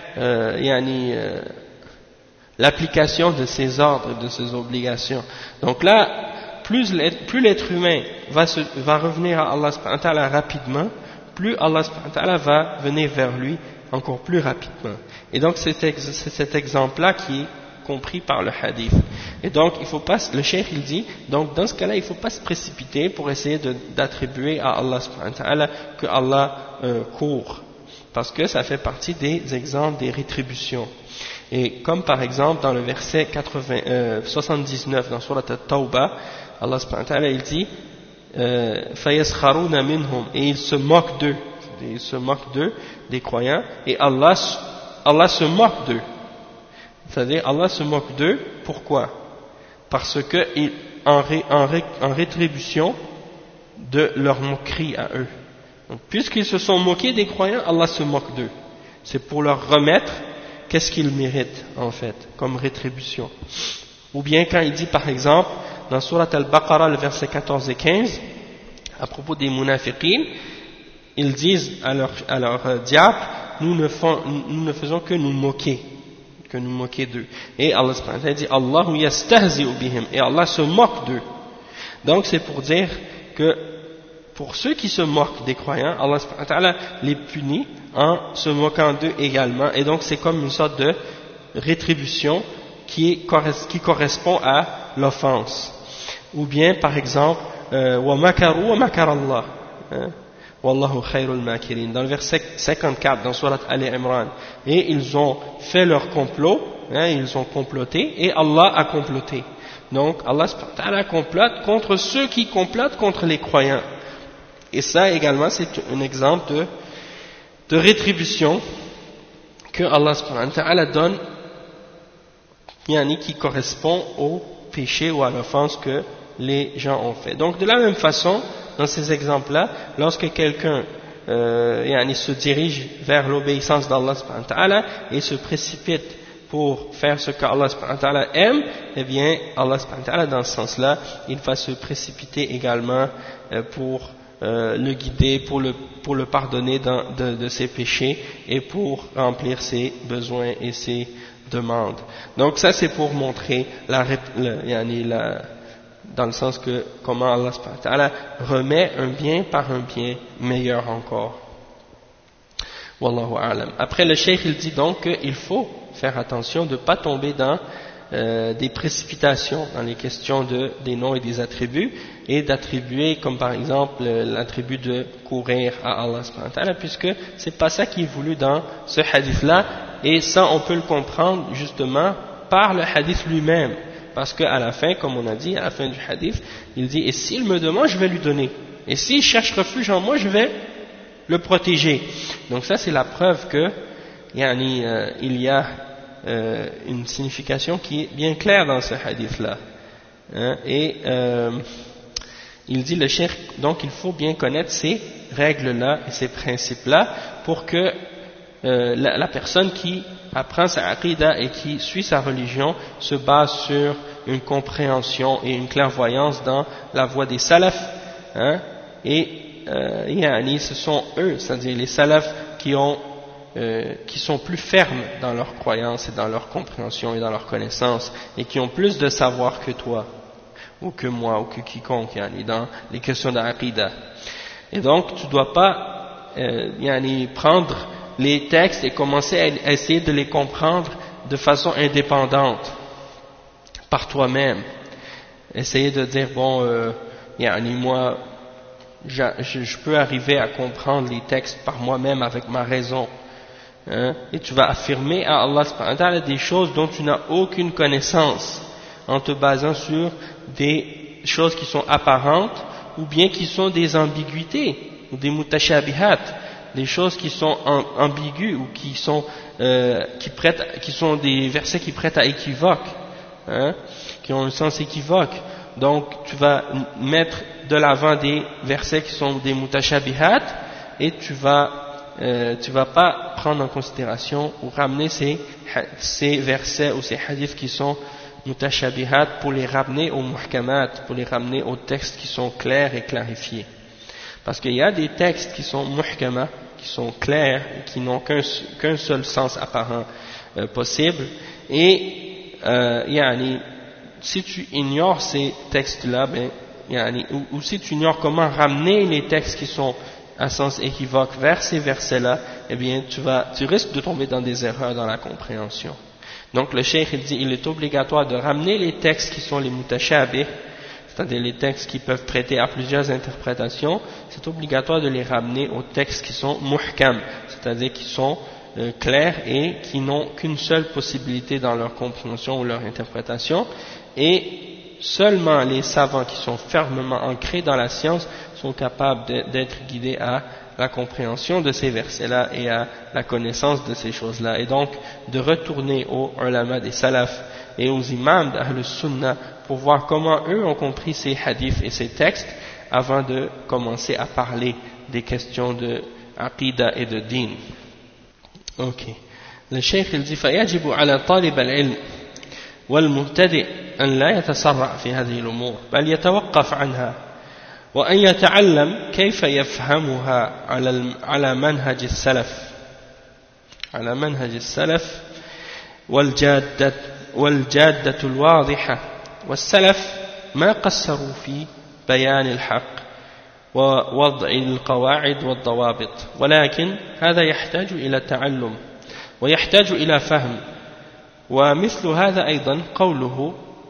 l'application de ses ordres et de ses obligations. Donc là, plus l'être humain va revenir à Allah subhanahu wa ta'ala rapidement, plus Allah subhanahu wa ta'ala va venir vers lui encore plus rapidement. Et donc c'est cet exemple-là qui est compris par le hadith. Et donc le cheikh il dit, donc dans ce cas-là il ne faut pas se précipiter pour essayer d'attribuer à Allah subhanahu wa ta'ala que Allah court, parce que ça fait partie des exemples des rétributions. Et comme par exemple dans le verset 79 dans Surat At-Tawbah, Allah subhanahu wa ta'ala il dit فَيَسْخَرُونَ مِنْهُمْ, et il se moque d'eux, des croyants, et Allah se moque d'eux. C'est-à-dire Allah se moque d'eux, pourquoi? Parce que en rétribution de leur moquerie à eux. Donc, puisqu'ils se sont moqués des croyants, Allah se moque d'eux. C'est pour leur remettre qu'est-ce qu'ils méritent, en fait, comme rétribution. Ou bien quand il dit, par exemple, dans Surat Al-Baqarah, le verset 14 et 15, à propos des munafiqin, ils disent à leur diable, nous ne faisons que nous moquer d'eux. Et Allah subhanahu wa ta'ala dit, Allahu yastahzi'u bihim, et Allah se moque d'eux. Donc c'est pour dire que pour ceux qui se moquent des croyants, Allah subhanahu wa ta'ala les punit en se moquant d'eux également. Et donc c'est comme une sorte de rétribution qui correspond à l'offense. Ou bien par exemple, wa makaru wa makar Allah. Wallahu khayrul makirin. Dans le verset 54 dans Surat Al-Imran. Et ils ont fait leur complot, ils ont comploté, et Allah a comploté. Donc Allah subhanahu wa ta'ala complote contre ceux qui complotent contre les croyants. Et ça également c'est un exemple de rétribution que Allah subhanahu wa ta'ala donne, qui correspond au péché ou à l'offense que les gens ont fait. Donc de la même façon, dans ces exemples-là, lorsque quelqu'un se dirige vers l'obéissance d'Allah subhanahu wa ta'ala et se précipite pour faire ce qu'Allah subhanahu wa ta'ala aime, eh bien Allah subhanahu wa ta'ala dans ce sens-là, il va se précipiter également pour le guider, pour le pardonner de ses péchés et pour remplir ses besoins et ses demandes. Donc ça c'est pour montrer dans le sens que comment Allah subhanahu wa ta'ala remet un bien par un bien meilleur encore. Wallahu a'lam. Après le cheikh il dit donc qu'il faut faire attention de ne pas tomber dans des précipitations dans les questions des noms et des attributs, et d'attribuer comme par exemple l'attribut de courir à Allah subhanahu wa ta'ala, puisque c'est pas ça qui est voulu dans ce hadith là, et ça on peut le comprendre justement par le hadith lui-même, parce qu'à la fin, comme on a dit, à la fin du hadith, il dit, et s'il me demande, je vais lui donner, et s'il cherche refuge en moi, je vais le protéger. Donc ça c'est la preuve que il y a une signification qui est bien claire dans ce hadith-là. Il dit le cheikh, donc il faut bien connaître ces règles-là et ces principes-là pour que la personne qui apprend sa aqidah et qui suit sa religion se base sur une compréhension et une clairvoyance dans la voie des salafs. Ce sont eux, c'est-à-dire les salafs qui sont plus fermes dans leur croyance et dans leur compréhension et dans leur connaissance, et qui ont plus de savoir que toi ou que moi ou que quiconque dans les questions d'Aqidah. Et donc tu ne dois pas prendre les textes et commencer à essayer de les comprendre de façon indépendante par toi-même. Essayer de dire moi je peux arriver à comprendre les textes par moi-même avec ma raison. Et tu vas affirmer à Allah subhanahu wa ta'ala des choses dont tu n'as aucune connaissance, en te basant sur des choses qui sont apparentes ou bien qui sont des ambiguïtés ou des mutashabihat, des choses qui sont ambiguës ou qui sont des versets qui prêtent à équivoque, qui ont un sens équivoque. Donc tu vas mettre de l'avant des versets qui sont des mutashabihat, et tu vas pas prendre en considération ou ramener ces versets ou ces hadiths qui sont mutashabihat pour les ramener aux muhkamat, pour les ramener aux textes qui sont clairs et clarifiés. Parce qu'il y a des textes qui sont muhkamat, qui sont clairs et qui n'ont qu'un seul sens apparent possible, et si tu ignores ces textes-là, ou si tu ignores comment ramener les textes qui sont à sens équivoque vers ces versets-là, eh bien tu risques de tomber dans des erreurs dans la compréhension. Donc le cheikh il dit, il est obligatoire de ramener les textes qui sont les mutashabih, c'est-à-dire les textes qui peuvent prêter à plusieurs interprétations, c'est obligatoire de les ramener aux textes qui sont muhkam, c'est-à-dire qui sont clairs et qui n'ont qu'une seule possibilité dans leur compréhension ou leur interprétation, et seulement les savants qui sont fermement ancrés dans la science sont capables d'être guidés à la compréhension de ces versets-là et à la connaissance de ces choses-là, et donc de retourner aux ulama des salafs et aux imams d'Ahl Sunnah pour voir comment eux ont compris ces hadiths et ces textes avant de commencer à parler des questions de aqidah et de din. Ok. Le cheikh il dit فيجب على طالب العلم والمبتدئ أن لا يتسرع في هذه الأمور بل يتوقف عنها وأن يتعلم كيف يفهمها على منهج السلف والجادة الواضحة والسلف ما قصروا في بيان الحق ووضع القواعد والضوابط ولكن هذا يحتاج إلى تعلم ويحتاج إلى فهم ومثل هذا أيضا قوله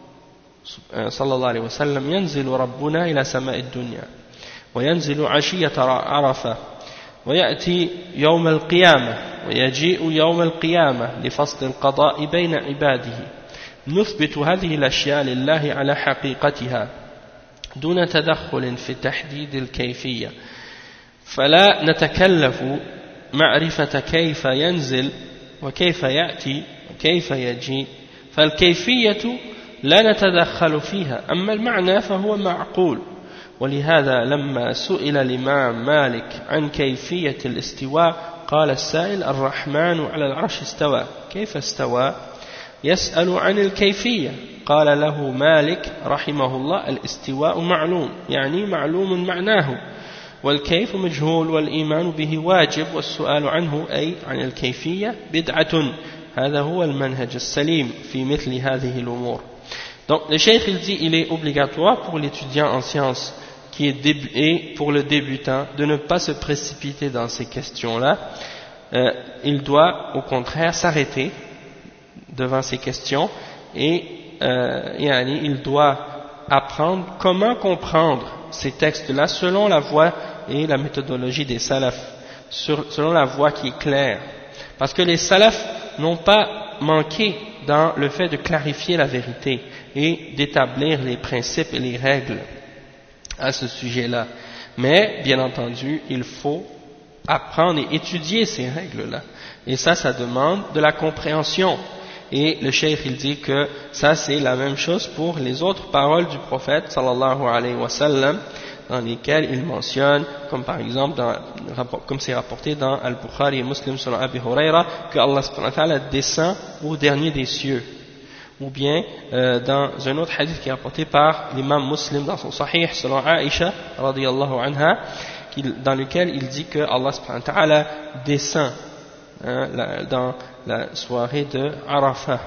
صلى الله عليه وسلم ينزل ربنا إلى سماء الدنيا وينزل عشية عرفة ويأتي يوم القيامة ويجيء يوم القيامة لفصل القضاء بين عباده نثبت هذه الأشياء لله على حقيقتها دون تدخل في تحديد الكيفية فلا نتكلف معرفة كيف ينزل وكيف يأتي وكيف يجيء فالكيفية لا نتدخل فيها أما المعنى فهو معقول ولهذا لما سئل الإمام مالك عن كيفية الاستواء قال السائل الرحمن على العرش استوى كيف استوى يسأل عن الكيفية قال له مالك رحمه الله الاستواء معلوم يعني معلوم معناه والكيف مجهول والإيمان به واجب والسؤال عنه أي عن الكيفية بدعة هذا هو المنهج السليم في مثل هذه الأمور. Donc le cheikh il dit il est obligatoire pour l'étudiant en sciences et pour le débutant de ne pas se précipiter dans ces questions-là. Il doit au contraire s'arrêter devant ces questions et il doit apprendre comment comprendre ces textes-là selon la voie et la méthodologie des salafs, selon la voie qui est claire. Parce que les salafs n'ont pas manqué dans le fait de clarifier la vérité et d'établir les principes et les règles à ce sujet-là. Mais, bien entendu, il faut apprendre et étudier ces règles-là. Et ça demande de la compréhension. Et le cheikh il dit que ça c'est la même chose pour les autres paroles du prophète sallallahu alayhi wa sallam dans lesquelles il mentionne, comme par exemple comme c'est rapporté dans Al-Bukhari et Muslim selon Abi Huraira, que Allah subhanahu wa ta'ala descend au dernier des cieux. Ou bien dans un autre hadith qui est rapporté par l'imam Muslim dans son Sahih selon Aïcha radiyallahu anha, dans lequel il dit que Allah subhanahu wa ta'ala descend dans la soirée de Arafah.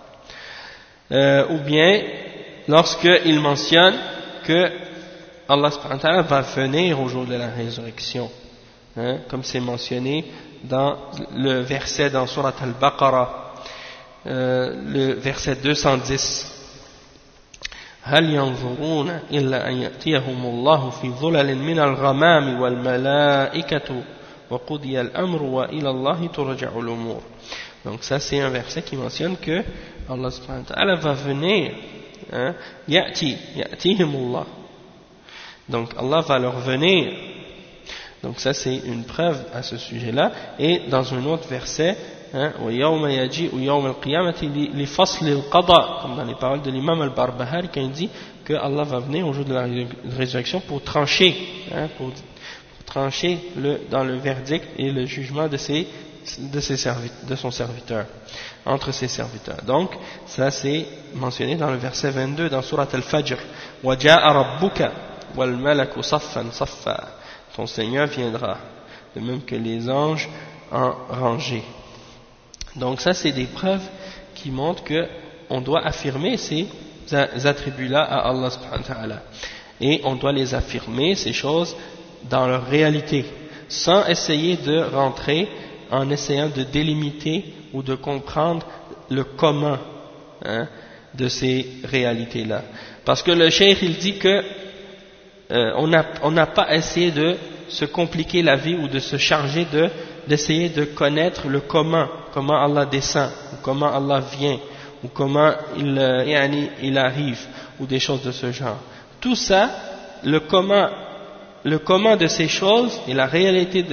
Ou bien lorsqu'il mentionne que Allah subhanahu wa ta'ala va venir au jour de la résurrection, comme c'est mentionné dans le verset dans Surat Al-Baqarah, le verset 210. هل ينظرون إلا أن يأتيهم الله في ظلل من الغمام والملائكة وقضي الأمر وإلى الله ترجع الأمور. Donc ça c'est un verset qui mentionne que Allah subhanahu wa ta'ala va venir, ya'tihimullah. Donc Allah va leur venir. Donc ça c'est une preuve à ce sujet-là. Et dans un autre verset, وَيَوْمَ يَجِئُ يَوْمَ الْقِيَامَةِ لِفَصْلِ الْقَضَاءِ, comme dans les paroles de l'imam al-Barbahari, quand il dit que Allah va venir au jour de la résurrection pour trancher, pour trancher dans le verdict et le jugement de son serviteur, entre ses serviteurs. Donc ça c'est mentionné dans le verset 22 dans Surat Al-Fajr. وَجَاءَ رَبُّكَ وَالْمَلَكُ صَفًّا صَفًّا, ton Seigneur viendra, de même que les anges en rangée. Donc ça c'est des preuves qui montrent que on doit affirmer ces attributs-là à Allah subhanahu wa ta'ala, et on doit les affirmer, ces choses, dans leur réalité, sans essayer de rentrer en essayant de délimiter ou de comprendre le comment de ces réalités-là. Parce que le cheikh il dit que on n'a pas essayé de se compliquer la vie ou de se charger d'essayer de connaître le comment Allah descend, ou comment Allah vient, ou comment il arrive, ou des choses de ce genre. Tout ça, le comment de ces choses et la réalité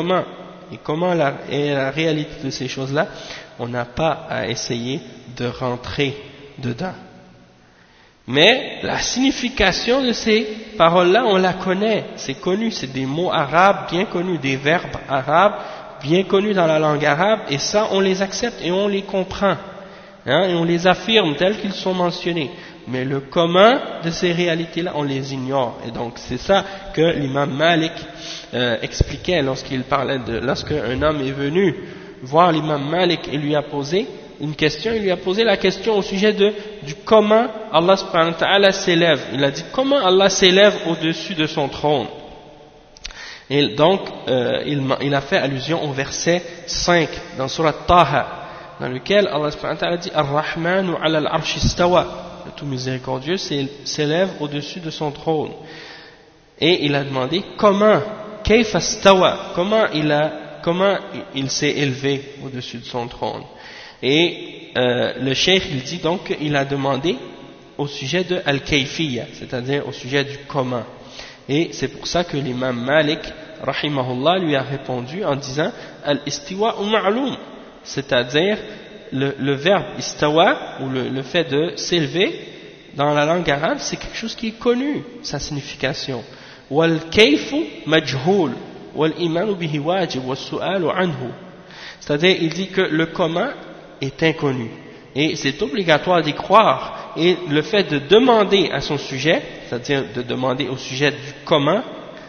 la réalité de ces choses-là, on n'a pas à essayer de rentrer dedans. Mais la signification de ces paroles-là, on la connaît, c'est connu, c'est des mots arabes bien connus, des verbes arabes bien connus dans la langue arabe, et ça, on les accepte et on les comprend, hein, et on les affirme tels qu'ils sont mentionnés. Mais le commun de ces réalités-là, on les ignore. Et donc, c'est ça que l'imam Malik expliquait lorsqu'il parlait lorsque un homme est venu voir l'imam Malik et lui a posé une question, il lui a posé la question au sujet du comment Allah subhanahu wa ta'ala s'élève. Il a dit comment Allah s'élève au-dessus de son trône. Et donc, il a fait allusion au verset 5 dans Surat Taha, dans lequel Allah subhanahu wa ta'ala dit Ar-Rahmanu ala al-arsh istawa, le tout miséricordieux s'élève au-dessus de son trône. Et il a demandé comment, kayfa istawa, comment il s'est élevé au-dessus de son trône. Et le cheikh il dit donc qu'il a demandé au sujet de al-kayfiyya, c'est-à-dire au sujet du comment. Et c'est pour ça que l'imam Malik rahimahullah lui a répondu en disant al-istiwa ou ma'loum, c'est-à-dire le verbe istawa ou le fait de s'élever dans la langue arabe, c'est quelque chose qui est connu, sa signification. Wal kayfu majhul wal imanu bihi wajib was su'alu anhu, c'est-à-dire il dit que le comment est inconnu et c'est obligatoire d'y croire, et le fait de demander à son sujet, c'est-à-dire de demander au sujet du comment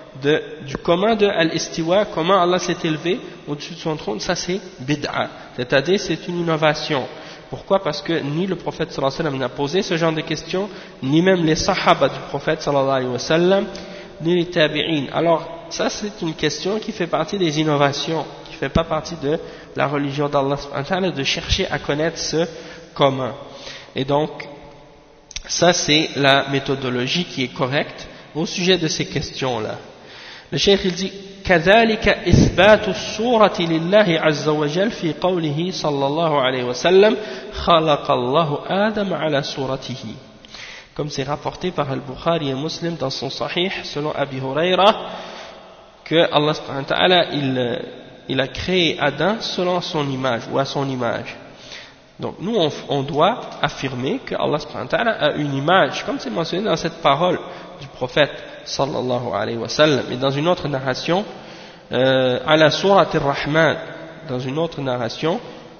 de al-istiwa, comment Allah s'est élevé au-dessus de son trône, ça c'est bid'a, c'est-à-dire c'est une innovation. Pourquoi? Parce que ni le prophète sallallahu alayhi wa sallam n'a posé ce genre de questions, ni même les sahaba du prophète sallallahu alayhi wa sallam, ni les tabi'in. Alors ça c'est une question qui fait partie des innovations, qui fait pas partie de la religion d'Allah subhanahu wa ta'ala, de chercher à connaître ce commun. Et donc ça c'est la méthodologie qui est correcte au sujet de ces questions-là. Le cheikh il dit كذلك إثبات الصورة لله عز وجل في قوله صلى الله عليه وسلم خلق الله آدم على صورته, comme c'est rapporté par Al-Bukhari et Muslim dans son Sahih selon Abi Huraira que Allah subhanahu wa ta'ala il a créé Adam selon son image ou à son image. Donc nous on doit affirmer que Allah subhanahu wa ta'ala a une image, comme c'est mentionné dans cette parole du prophète sallallahu alayhi wa sallam. Et dans une autre narration, ala surat ar-Rahman, dans une autre narration,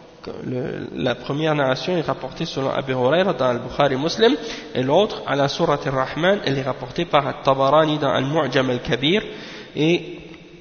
la première narration est rapportée selon Abi Huraira dans Al-Bukhari Muslim, et l'autre, ala surat ar-Rahman, elle est rapportée par At-Tabarani dans Al-Mu'jam al-Kabir, et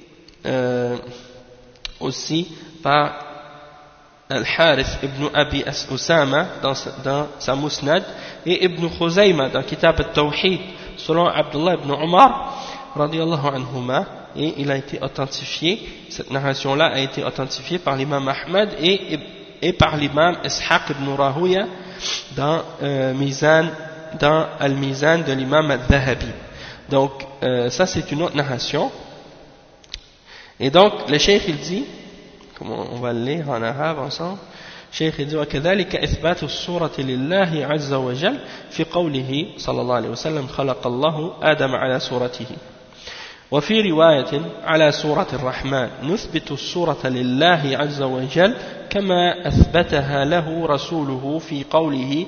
aussi par Al-Harith ibn Abi Usama dans sa Musnad, et Ibn Khuzayma dans Kitab al-Tawhid selon Abdullah ibn Umar radiyallahu anhuma, et il a été authentifié, cette narration-là a été authentifiée par l'imam Ahmad et par l'imam Ishaq ibn Rahuya dans Al-Mizan de l'imam al-Dhahabi. Donc ça c'est une autre narration. Et donc le cheikh il dit, on va le lire en arabe ensemble. الشيخ يقول وكذلك إثبات الصورة لله عز وجل في قوله صلى الله عليه وسلم خلق الله آدم على صورته. وفي رواية على صورة الرحمن نثبت الصورة لله عز وجل كما أثبتها له رسوله في قوله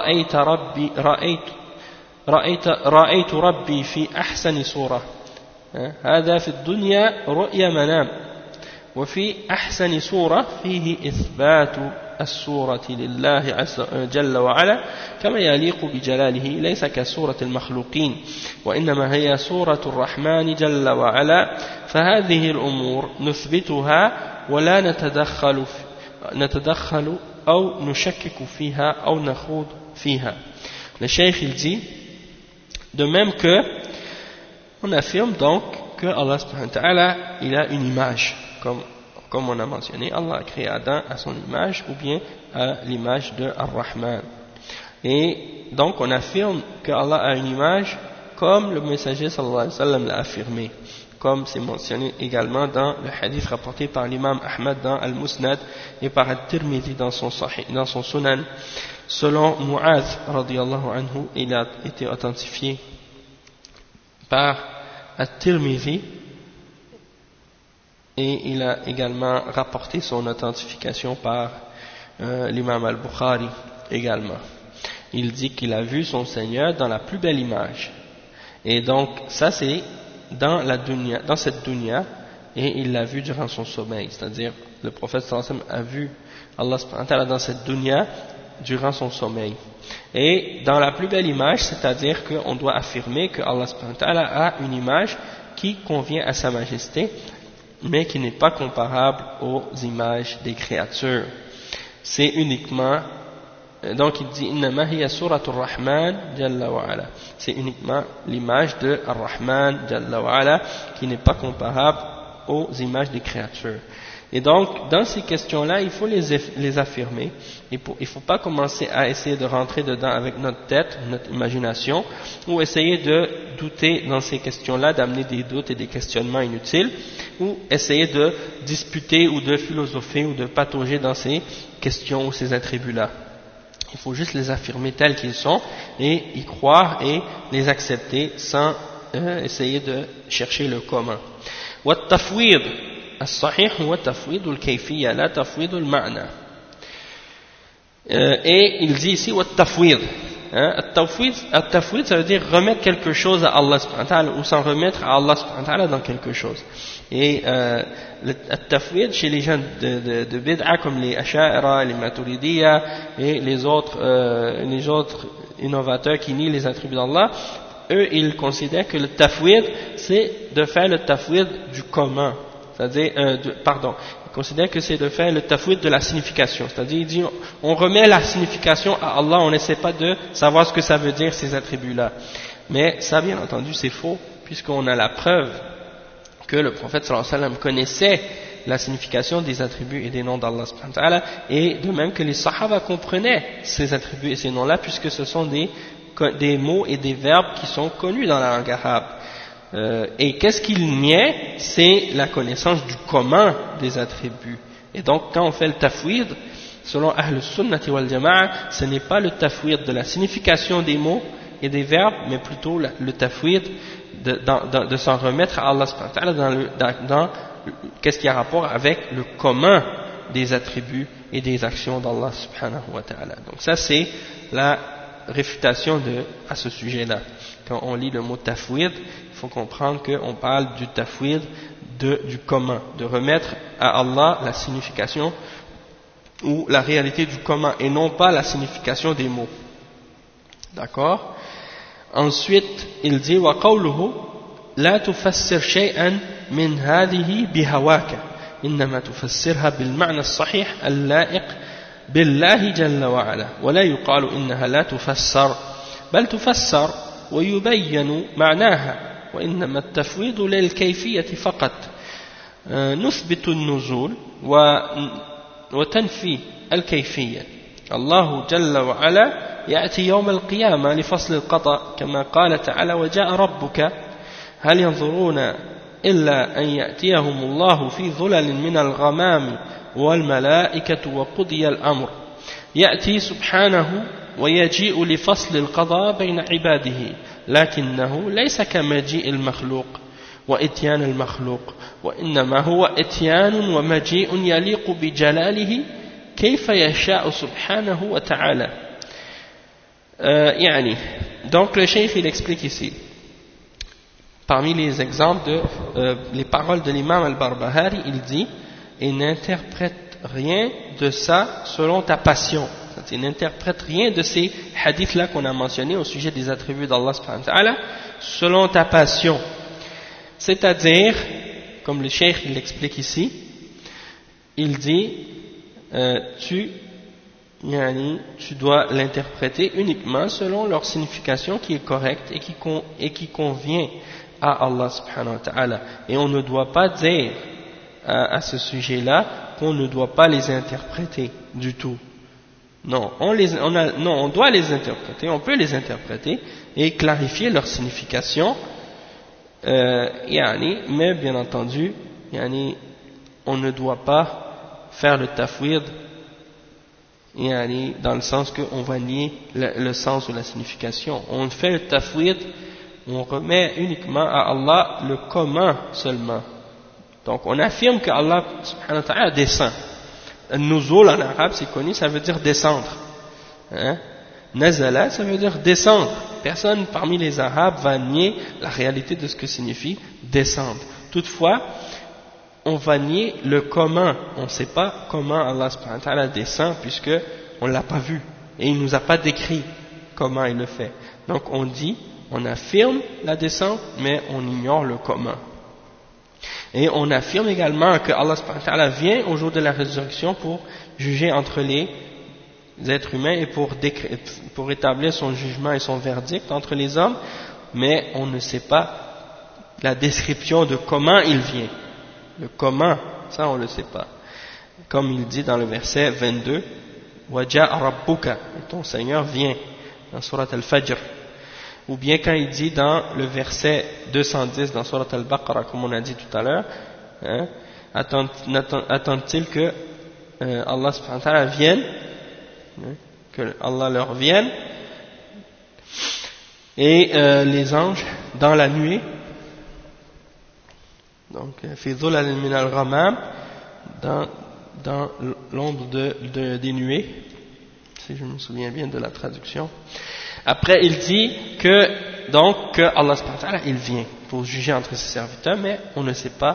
رأيت ربي في أحسن صورة. هذا في الدنيا رؤيا منام، وفي أحسن صورة فيه إثبات الصورة لله عز جل وعلا كما يليق بجلاله ليس كصورة المخلوقين وإنما هي صورة الرحمن جل وعلا. فهذه الأمور نثبتها ولا نتدخل أو نشكك فيها أو نخوض فيها. Le cheikh il dit, de même que on affirme donc que Allah subhanahu wa ta'ala il a une image, comme on a mentionné, Allah a créé Adam à son image ou bien à l'image de Ar-Rahman. Et donc on affirme que Allah a une image comme le messager sallallahu alayhi wa sallam l'a affirmé, comme c'est mentionné également dans le hadith rapporté par l'imam Ahmad dans Al-Musnad et par At-Tirmidhi dans son Sunan. Selon Mu'adh radiyallahu anhu, il a été authentifié par At-Tirmidhi, et il a également rapporté son authentification par l'imam al-Bukhari également. il dit qu'il a vu son Seigneur dans la plus belle image. Et donc, ça c'est dans cette dunya, et il l'a vu durant son sommeil. C'est-à-dire, le prophète sallallahu alayhi wa sallam a vu Allah subhanahu wa ta'ala dans cette dunya durant son sommeil. Et dans la plus belle image, c'est-à-dire qu'on doit affirmer que Allah subhanahu wa ta'ala a une image qui convient à sa majesté, mais qui n'est pas comparable aux images des créatures. C'est uniquement, donc il dit innama hiya suratul rahman jalla wa ala. C'est uniquement l'image de ar-Rahman jalla wa ala qui n'est pas comparable aux images des créatures. Et donc, dans ces questions-là, il faut les affirmer. Il ne faut pas commencer à essayer de rentrer dedans avec notre tête, notre imagination, ou essayer de douter dans ces questions-là, d'amener des doutes et des questionnements inutiles, ou essayer de disputer ou de philosopher ou de patauger dans ces questions ou ces attributs-là. Il faut juste les affirmer tels qu'ils sont et y croire et les accepter sans essayer de chercher le commun. والتفويض الصحيح هو تفويض الكيفية لا تفويض المعنى. Et il dit ici والتفويض. التفويض ça veut dire remettre quelque chose à Allah subhanahu wa ta'ala ou s'en remettre à Allah subhanahu wa ta'ala dans quelque chose. Et le tafwid chez les gens de bid'a comme les asha'ira, les maturidiyya et les autres innovateurs qui nient les attributs d'Allah, eux ils considèrent que le tafwid c'est de faire le tafwid du commun, c'est-à-dire ils considèrent que c'est de faire le tafwid de la signification, c'est-à-dire ils disent on remet la signification à Allah, on n'essaie pas de savoir ce que ça veut dire ces attributs-là. Mais ça bien entendu c'est faux puisqu'on a la preuve que le prophète sallallahu alayhi wa sallam connaissait la signification des attributs et des noms d'Allah subhanahu wa ta'ala, et de même que les sahaba comprenaient ces attributs et ces noms-là puisque ce sont des mots et des verbes qui sont connus dans la langue arabe. Et qu'est-ce qu'il niait? C'est la connaissance du commun des attributs. Et donc quand on fait le tafwid, selon Ahl Sunnati wal Jama'a, ce n'est pas le tafwid de la signification des mots et des verbes, mais plutôt le tafwid de s'en remettre à Allah subhanahu wa ta'ala dans qu'est-ce qui a rapport avec le commun des attributs et des actions d'Allah subhanahu wa ta'ala. Donc ça c'est la réfutation à ce sujet-là. Quand on lit le mot tafwid, il faut comprendre qu'on parle du tafwid du commun, de remettre à Allah la signification ou la réalité du commun et non pas la signification des mots. D'accord? Ensuite, il dit وَقَوْلُهُ لَا تُفَسِّرْ شَيْئًا مِنْ هَذِهِ بِهَوَاكَ إِنَّمَا تُفَسِّرْهَا بِالْمَعْنَى الصَّحِيحِ اللَّائِقِ بالله جل وعلا ولا يقال إنها لا تفسر بل تفسر ويبين معناها وإنما التفويض للكيفية فقط نثبت النزول وتنفي الكيفية الله جل وعلا يأتي يوم القيامة لفصل القضاء كما قال تعالى وجاء ربك هل ينظرون إلا أن يأتيهم الله في ظلل من الغمام والملائكة وقضي الأمر يأتي سبحانه ويجيء لفصل القضاء بين عباده لكنه ليس كمجيء المخلوق وإتيان المخلوق وإنما هو إتيان ومجيء يليق بجلاله كيف يشاء سبحانه وتعالى. يعني donc le cheikh il explique ici parmi les exemples de les paroles de l'imam al-Barbahari, il dit et n'interprète rien de ça selon ta passion. Il n'interprète rien de ces hadiths-là qu'on a mentionnés au sujet des attributs d'Allah subhanahu wa ta'ala selon ta passion. C'est-à-dire, comme le cheikh il l'explique ici, il dit tu dois l'interpréter uniquement selon leur signification qui est correcte et qui convient à Allah subhanahu wa ta'ala. Et on ne doit pas dire à ce sujet-là qu'on ne doit pas les interpréter du tout. Non, on doit les interpréter, on peut les interpréter et clarifier leur signification, mais bien entendu, on ne doit pas faire le tafwid dans le sens qu'on va nier le sens ou la signification. On fait le tafwid, on remet uniquement à Allah le commun seulement. Donc on affirme que Allah subhanahu wa ta'ala descend. Nuzul en arabe c'est connu, ça veut dire descendre. Nazala, ça veut dire descendre. Personne parmi les Arabes va nier la réalité de ce que signifie descendre. Toutefois, on va nier le comment. On ne sait pas comment Allah subhanahu wa ta'ala descend puisque on ne l'a pas vu. Et il ne nous a pas décrit comment il le fait. Donc on dit, on affirme la descente, mais on ignore le comment. Et on affirme également que Allah subhanahu wa ta'ala vient au jour de la résurrection pour juger entre les êtres humains et pour établir son jugement et son verdict entre les hommes, mais on ne sait pas la description de comment il vient. Le comment, ça on ne le sait pas. Comme il dit dans le verset 22, وَجَاءَ رَبُّكَ, et ton Seigneur vient, dans Surat Al-Fajr. Ou bien quand il dit dans le verset 210 dans Surat Al-Baqarah, comme on a dit tout à l'heure, hein, attend-il que Allah subhanahu wa ta'ala vienne, que Allah leur vienne, et les anges dans la nuée, donc fi dhulal min al-ghamam, dans l'ombre des nuées, si je me souviens bien de la traduction. Après il dit que Allah subhanahu wa ta'ala il vient pour juger entre ses serviteurs, mais on ne sait pas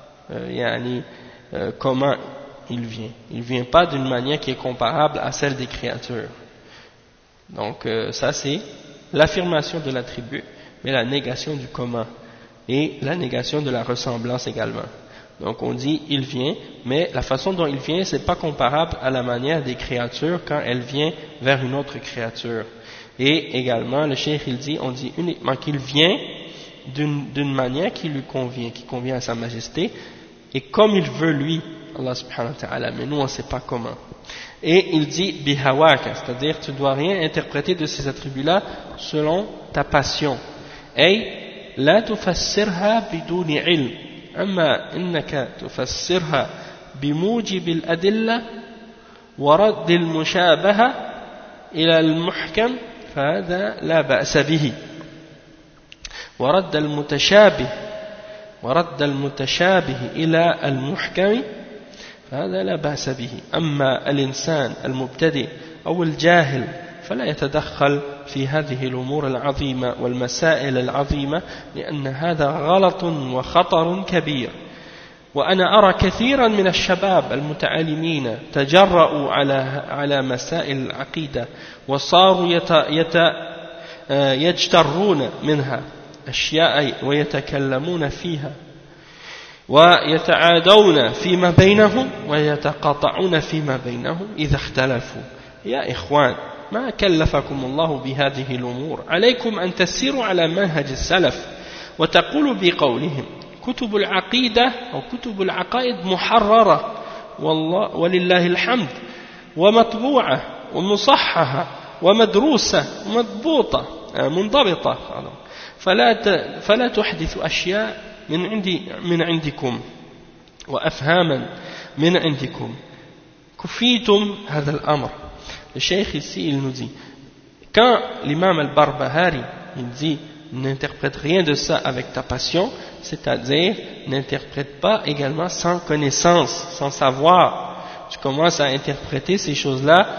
comment il vient. Il vient pas d'une manière qui est comparable à celle des créatures. Donc ça c'est l'affirmation de l'attribut, mais la négation du comment et la négation de la ressemblance également. Donc on dit il vient, mais la façon dont il vient c'est pas comparable à la manière des créatures quand elle vient vers une autre créature. Et également le cheikh il dit, on dit uniquement qu'il vient d'une manière qui lui convient, qui convient à sa majesté et comme il veut lui, Allah subhanahu wa ta'ala, mais nous on ne sait pas comment. Et il dit bihawaka, c'est-à-dire tu dois rien interpréter de ces attributs-là selon ta passion. Ay la tufassirha biduni ilm, amma innaka tufassirha bimujib al-adilla wa radd al-mushabaha ila al-muhkam فهذا لا بأس به ورد المتشابه إلى المحكم فهذا لا بأس به أما الإنسان المبتدئ أو الجاهل فلا يتدخل في هذه الأمور العظيمة والمسائل العظيمة لأن هذا غلط وخطر كبير وأنا أرى كثيرا من الشباب المتعلمين تجرؤوا على مسائل العقيدة وصاروا يجترون منها أشياء ويتكلمون فيها ويتعادون فيما بينهم ويتقاطعون فيما بينهم إذا اختلفوا. يا إخوان ما كلفكم الله بهذه الأمور، عليكم أن تسيروا على منهج السلف وتقولوا بقولهم كتب العقيدة أو كتب العقائد محررة والله ولله الحمد ومطبوعة ومصححة ومدروسة ومضبوطة منضبطة، فلا تحدث أشياء من عندكم وأفهاما من عندكم كفيتم هذا الأمر. Le cheikh ici il nous dit, quand l'imam al-Barbahari il dit n'interprète rien de ça avec ta passion, c'est-à-dire n'interprète pas également sans connaissance, sans savoir. Tu commences à interpréter ces choses-là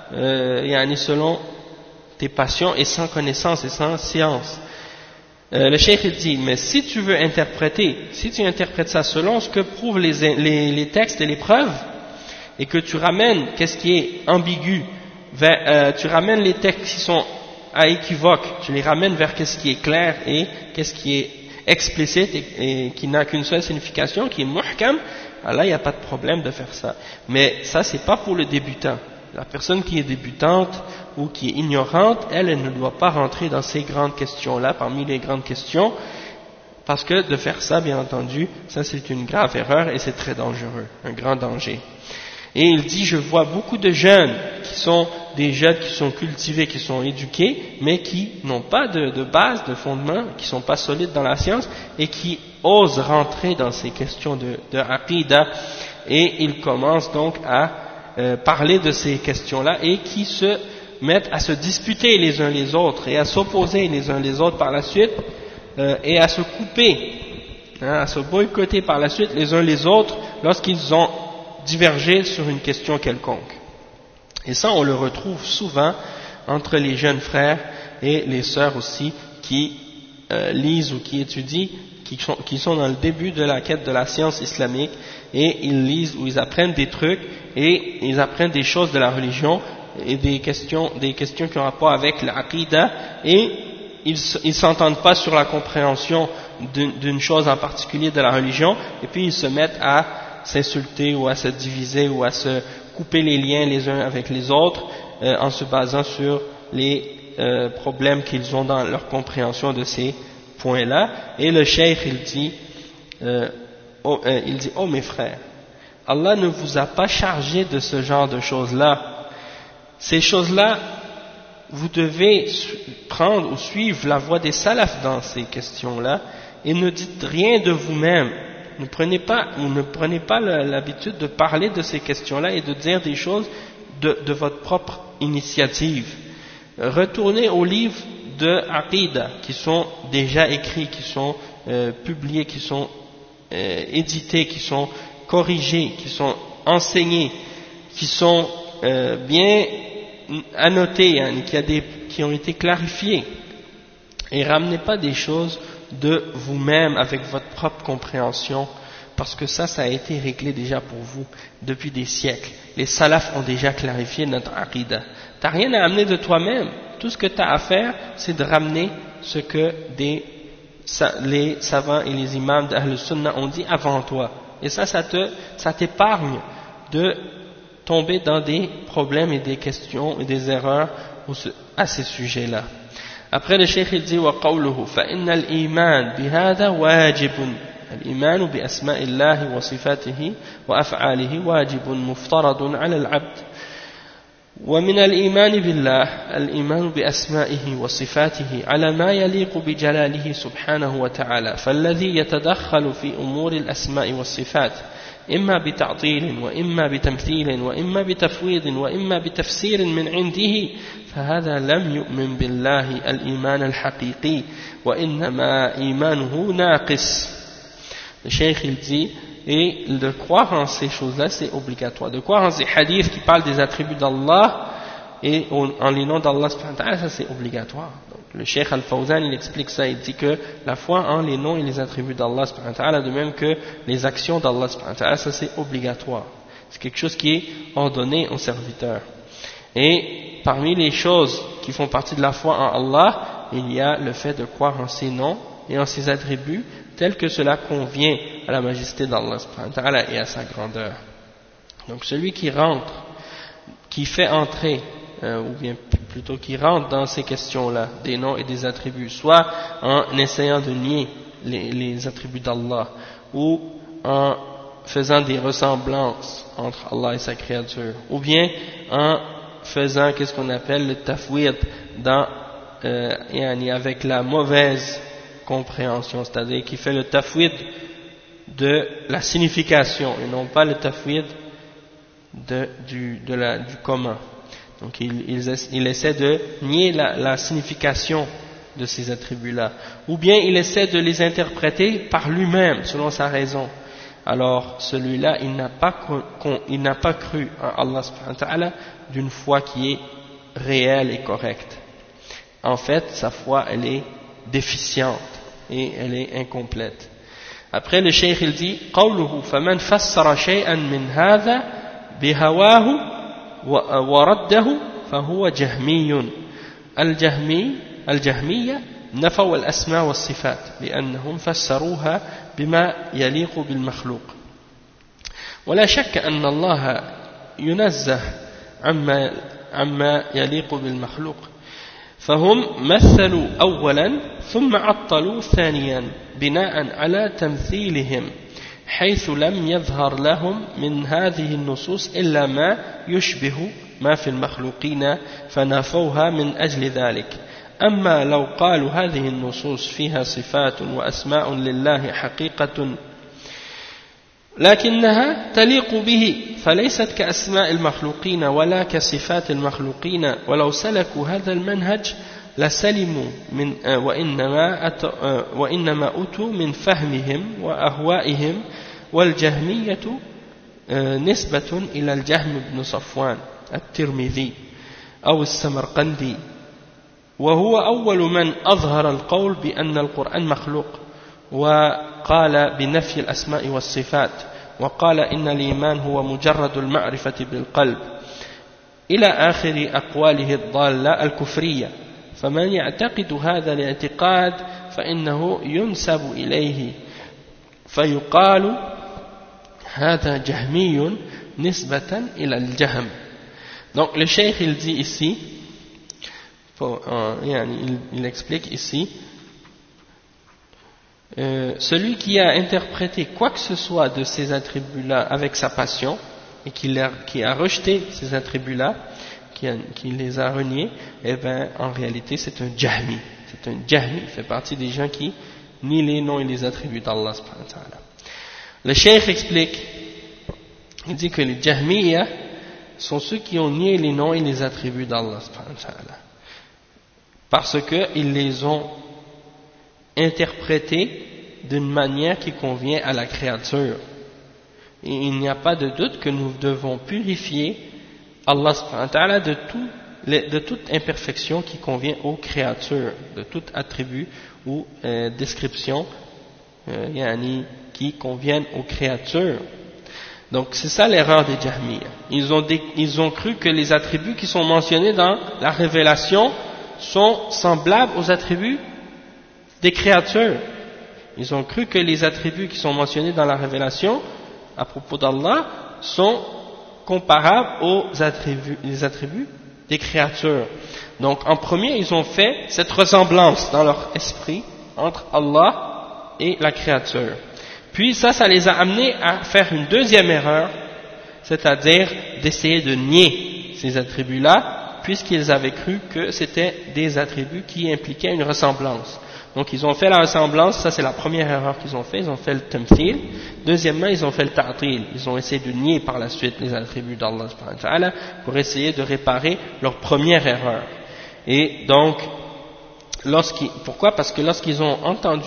selon tes passions et sans connaissance et sans science. Le cheikh il dit, mais si tu veux interpréter, si tu interprètes ça selon ce que prouvent les textes et les preuves, et que tu ramènes qu'est-ce qui est ambigu, tu ramènes les textes qui sont à équivoque, tu les ramènes vers qu'est-ce qui est clair et qu'est-ce qui est explicite et qui n'a qu'une seule signification, qui est muhkam, là il n'y a pas de problème de faire ça. Mais ça c'est pas pour le débutant. La personne qui est débutante ou qui est ignorante, elle ne doit pas rentrer dans ces grandes questions-là, parmi les grandes questions, parce que de faire ça, bien entendu, ça c'est une grave erreur et c'est très dangereux, un grand danger. Et il dit, je vois beaucoup de jeunes qui sont des jeunes qui sont cultivés, qui sont éduqués, mais qui n'ont pas de base, de fondement, qui ne sont pas solides dans la science et qui osent rentrer dans ces questions de aqidah, et ils commencent donc à parler de ces questions-là et qui se mettent à se disputer les uns les autres et à s'opposer les uns les autres par la suite et à se couper, à se boycotter par la suite les uns les autres lorsqu'ils ont divergé sur une question quelconque. Et ça on le retrouve souvent entre les jeunes frères et les sœurs aussi qui lisent ou qui étudient, qui sont dans le début de la quête de la science islamique, et ils lisent ou ils apprennent des trucs et ils apprennent des choses de la religion et des questions qui ont rapport avec l'aqida, et ils s'entendent pas sur la compréhension d'une chose en particulier de la religion, et puis ils se mettent à s'insulter ou à se diviser ou à se couper les liens les uns avec les autres en se basant sur les problèmes qu'ils ont dans leur compréhension de ces points-là. Et le cheikh il dit oh mes frères, Allah ne vous a pas chargé de ce genre de choses-là. Ces choses-là, vous devez prendre ou suivre la voie des salafs dans ces questions-là, et ne dites rien de vous-même. Ne prenez pas l'habitude de parler de ces questions-là et de dire des choses de votre propre initiative. Retournez aux livres de Aqida qui sont déjà écrits, qui sont publiés, qui sont édités, qui sont corrigés, qui sont enseignés, qui sont bien annotés, hein, qui ont été clarifiés. Et ramenez pas des choses de vous-même avec votre propre compréhension, parce que ça a été réglé déjà pour vous depuis des siècles. Les salafs ont déjà clarifié notre aqida. T'as rien à amener de toi-même. Tout ce que tu as à faire, c'est de ramener ce que les savants et les imams d'Ahl Sunnah ont dit avant toi. Et ça t'épargne de tomber dans des problèmes et des questions et des erreurs à ces sujets-là. Après le cheikh il dit وقوله فإن الإيمان بهذا واجب الإيمان بأسماء الله وصفاته وأفعاله واجب مفترض على العبد ومن الإيمان بالله الإيمان بأسمائه وصفاته على ما يليق بجلاله سبحانه وتعالى فالذي يتدخل في أمور الأسماء والصفات إما بتعطيل وإما بتمثيل وإما بتفويض وإما بتفسير من عنده فهذا لم يؤمن بالله الإيمان الحقيقي وإنما إيمانه ناقص. Le cheikh il dit, et de croire en ces choses-là c'est obligatoire, de croire en ces hadiths qui parlent des attributs d'Allah et en les noms d'Allah subhanahu wa ta'ala, ça c'est obligatoire. Donc, le cheikh Al-Fawzan il explique ça, il dit que la foi en les noms et les attributs d'Allah subhanahu wa ta'ala, de même que les actions d'Allah subhanahu wa ta'ala, ça c'est obligatoire, c'est quelque chose qui est ordonné aux serviteurs. Et parmi les choses qui font partie de la foi en Allah, il y a le fait de croire en ses noms et en ses attributs tel que cela convient à la majesté d'Allah subhanahu wa ta'ala et à sa grandeur. Donc celui qui rentre, qui fait entrer ou bien plutôt qui rentre dans ces questions-là, des noms et des attributs, soit en essayant de nier les attributs d'Allah, ou en faisant des ressemblances entre Allah et sa créature, ou bien en faisant qu'est-ce qu'on appelle le tafwid avec la mauvaise compréhension, c'est-à-dire qui fait le tafwid de la signification et non pas le tafwid du commun. Donc il essaie de nier la signification de ces attributs-là, ou bien il essaie de les interpréter par lui-même selon sa raison. Alors celui-là il n'a pas cru en Allah subhanahu wa ta'ala d'une foi qui est réelle et correcte. En fait sa foi elle est déficiente et elle est incomplète. Après le cheikh il dit قوله فمن فسر شيئا من هذا بهواه ورده فهو جهمي. الجهمية نفوا الأسماء والصفات لأنهم فسروها بما يليق بالمخلوق. ولا شك أن الله ينزه عما يليق بالمخلوق، فهم مثلوا أولا ثم عطلوا ثانيا بناء على تمثيلهم، حيث لم يظهر لهم من هذه النصوص إلا ما يشبه ما في المخلوقين فنافوها من أجل ذلك. أما لو قالوا هذه النصوص فيها صفات وأسماء لله حقيقة لكنها تليق به فليست كأسماء المخلوقين ولا كصفات المخلوقين، ولو سلكوا هذا المنهج لسلموا من وإنما أتوا من فهمهم وأهوائهم. والجهمية نسبة إلى الجهم بن صفوان الترمذي أو السمرقندي وهو أول من أظهر القول بأن القرآن مخلوق وقال بنفي الأسماء والصفات وقال إن الإيمان هو مجرد المعرفة بالقلب إلى آخر أقواله الضالة الكفرية. فمن يعتقد هذا الاعتقاد فإنه ينسب إليه فيقال هذا جهمي نسبة إلى الجهم. Donc le cheikh il dit ici, il explique ici, celui qui a interprété quoi que ce soit de ces attributs-là avec sa passion et qui a rejeté ces attributs-là, qui les a reniés, eh bien en réalité c'est un jahmi. C'est un jahmi, il fait partie des gens qui nient les noms et les attributs d'Allah subhanahu wa ta'ala. Le cheikh explique, il dit que les jahmiyyah sont ceux qui ont nié les noms et les attributs d'Allah subhanahu wa ta'ala parce qu'ils les ont interprétés d'une manière qui convient à la créature. Et il n'y a pas de doute que nous devons purifier Allah subhanahu wa ta'ala de toute imperfection qui convient aux créatures, de tout attribut ou description qui conviennent aux créatures. Donc c'est ça l'erreur des Jahmiyyah. Ils ont cru que les attributs qui sont mentionnés dans la révélation sont semblables aux attributs des créatures. Ils ont cru que les attributs qui sont mentionnés dans la révélation à propos d'Allah sont comparables aux attributs des créatures. Donc en premier ils ont fait cette ressemblance dans leur esprit entre Allah et la créature. Puis ça les a amenés à faire une deuxième erreur, c'est-à-dire d'essayer de nier ces attributs-là, puisqu'ils avaient cru que c'était des attributs qui impliquaient une ressemblance. Donc ils ont fait la ressemblance, ça c'est la première erreur qu'ils ont fait, ils ont fait le tamthil. Deuxièmement, ils ont fait le ta'til, ils ont essayé de nier par la suite les attributs d'Allah subhanahu wa ta'ala pour essayer de réparer leur première erreur. Et donc, pourquoi? Parce que lorsqu'ils ont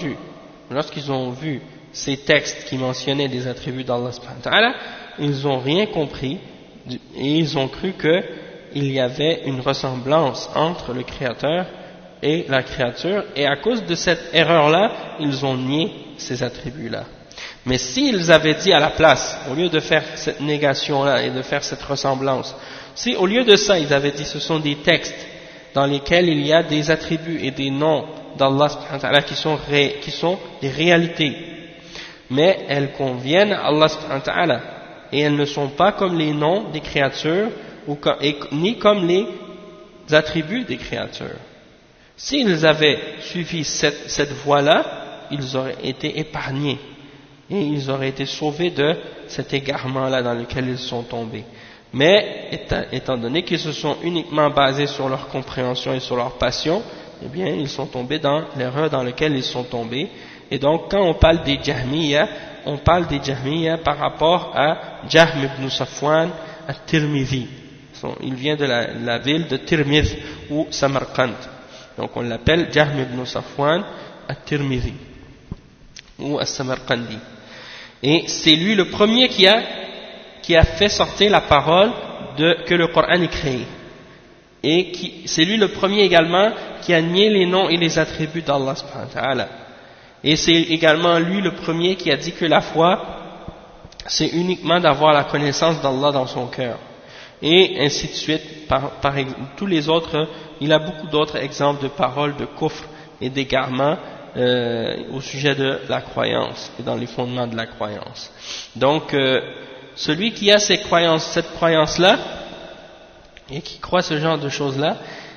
vu ces textes qui mentionnaient des attributs d'Allah subhanahu wa ta'ala, ils n'ont rien compris et ils ont cru qu'il y avait une ressemblance entre le créateur et la créature, et à cause de cette erreur-là, ils ont nié ces attributs-là. Mais s'ils avaient dit à la place, au lieu de faire cette négation-là et de faire cette ressemblance, si au lieu de ça, ils avaient dit ce sont des textes dans lesquels il y a des attributs et des noms d'Allah subhanahu wa ta'ala qui sont des réalités, mais elles conviennent à Allah subhanahu wa ta'ala, et elles ne sont pas comme les noms des créatures, ni comme les attributs des créatures. S'ils avaient suivi cette voie-là, ils auraient été épargnés et ils auraient été sauvés de cet égarement-là dans lequel ils sont tombés. Mais étant donné qu'ils se sont uniquement basés sur leur compréhension et sur leur passion, eh bien ils sont tombés dans l'erreur dans laquelle ils sont tombés. Et donc quand on parle des Jahmiyyah, on parle des Jahmiyyah par rapport à Jahm ibn Safwan at-Tirmidhi. Il vient de la ville de Tirmidh ou Samarkand. Donc on l'appelle Jahm ibn Safwan at-Tirmidhi ou as-Samarkandi. Et c'est lui le premier qui a fait sortir la parole que le Coran est créé. Et c'est lui le premier également qui a nié les noms et les attributs d'Allah subhanahu wa ta'ala. Et c'est également lui le premier qui a dit que la foi, c'est uniquement d'avoir la connaissance d'Allah dans son cœur. Et ainsi de suite, par tous les autres, il a beaucoup d'autres exemples de paroles de kufr et d'égarement au sujet de la croyance et dans les fondements de la croyance. Donc, celui qui a cette croyance-là, et qui croit ce genre de choses-là,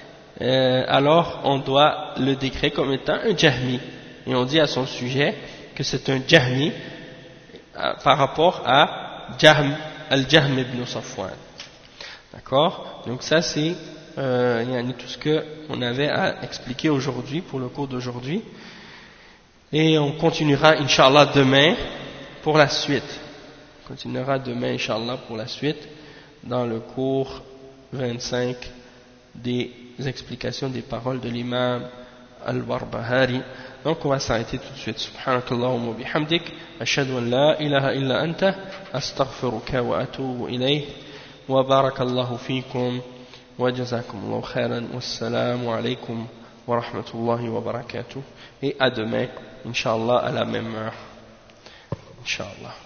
alors on doit le décrire comme étant un jahmi. Et on dit à son sujet que c'est un jahmi par rapport à al-Jahm ibn Safwan. D'accord? Donc ça c'est tout ce qu'on avait à expliquer aujourd'hui pour le cours d'aujourd'hui. Et on continuera Inch'Allah demain pour la suite. On continuera demain Inch'Allah pour la suite dans le cours 25 des explications des paroles de l'imam Al-Barbahari. Donc on va s'arrêter tout de suite. Subhanakallahumma bihamdik, ashhadu an la ilaha illa anta, astaghfiruka wa atubu ilayh, wa barakallahu fikum, وجزاكم الله خيرا والسلام عليكم ورحمة الله وبركاته. Et à demain, Inch'Allah, à la même heure. Inch'Allah.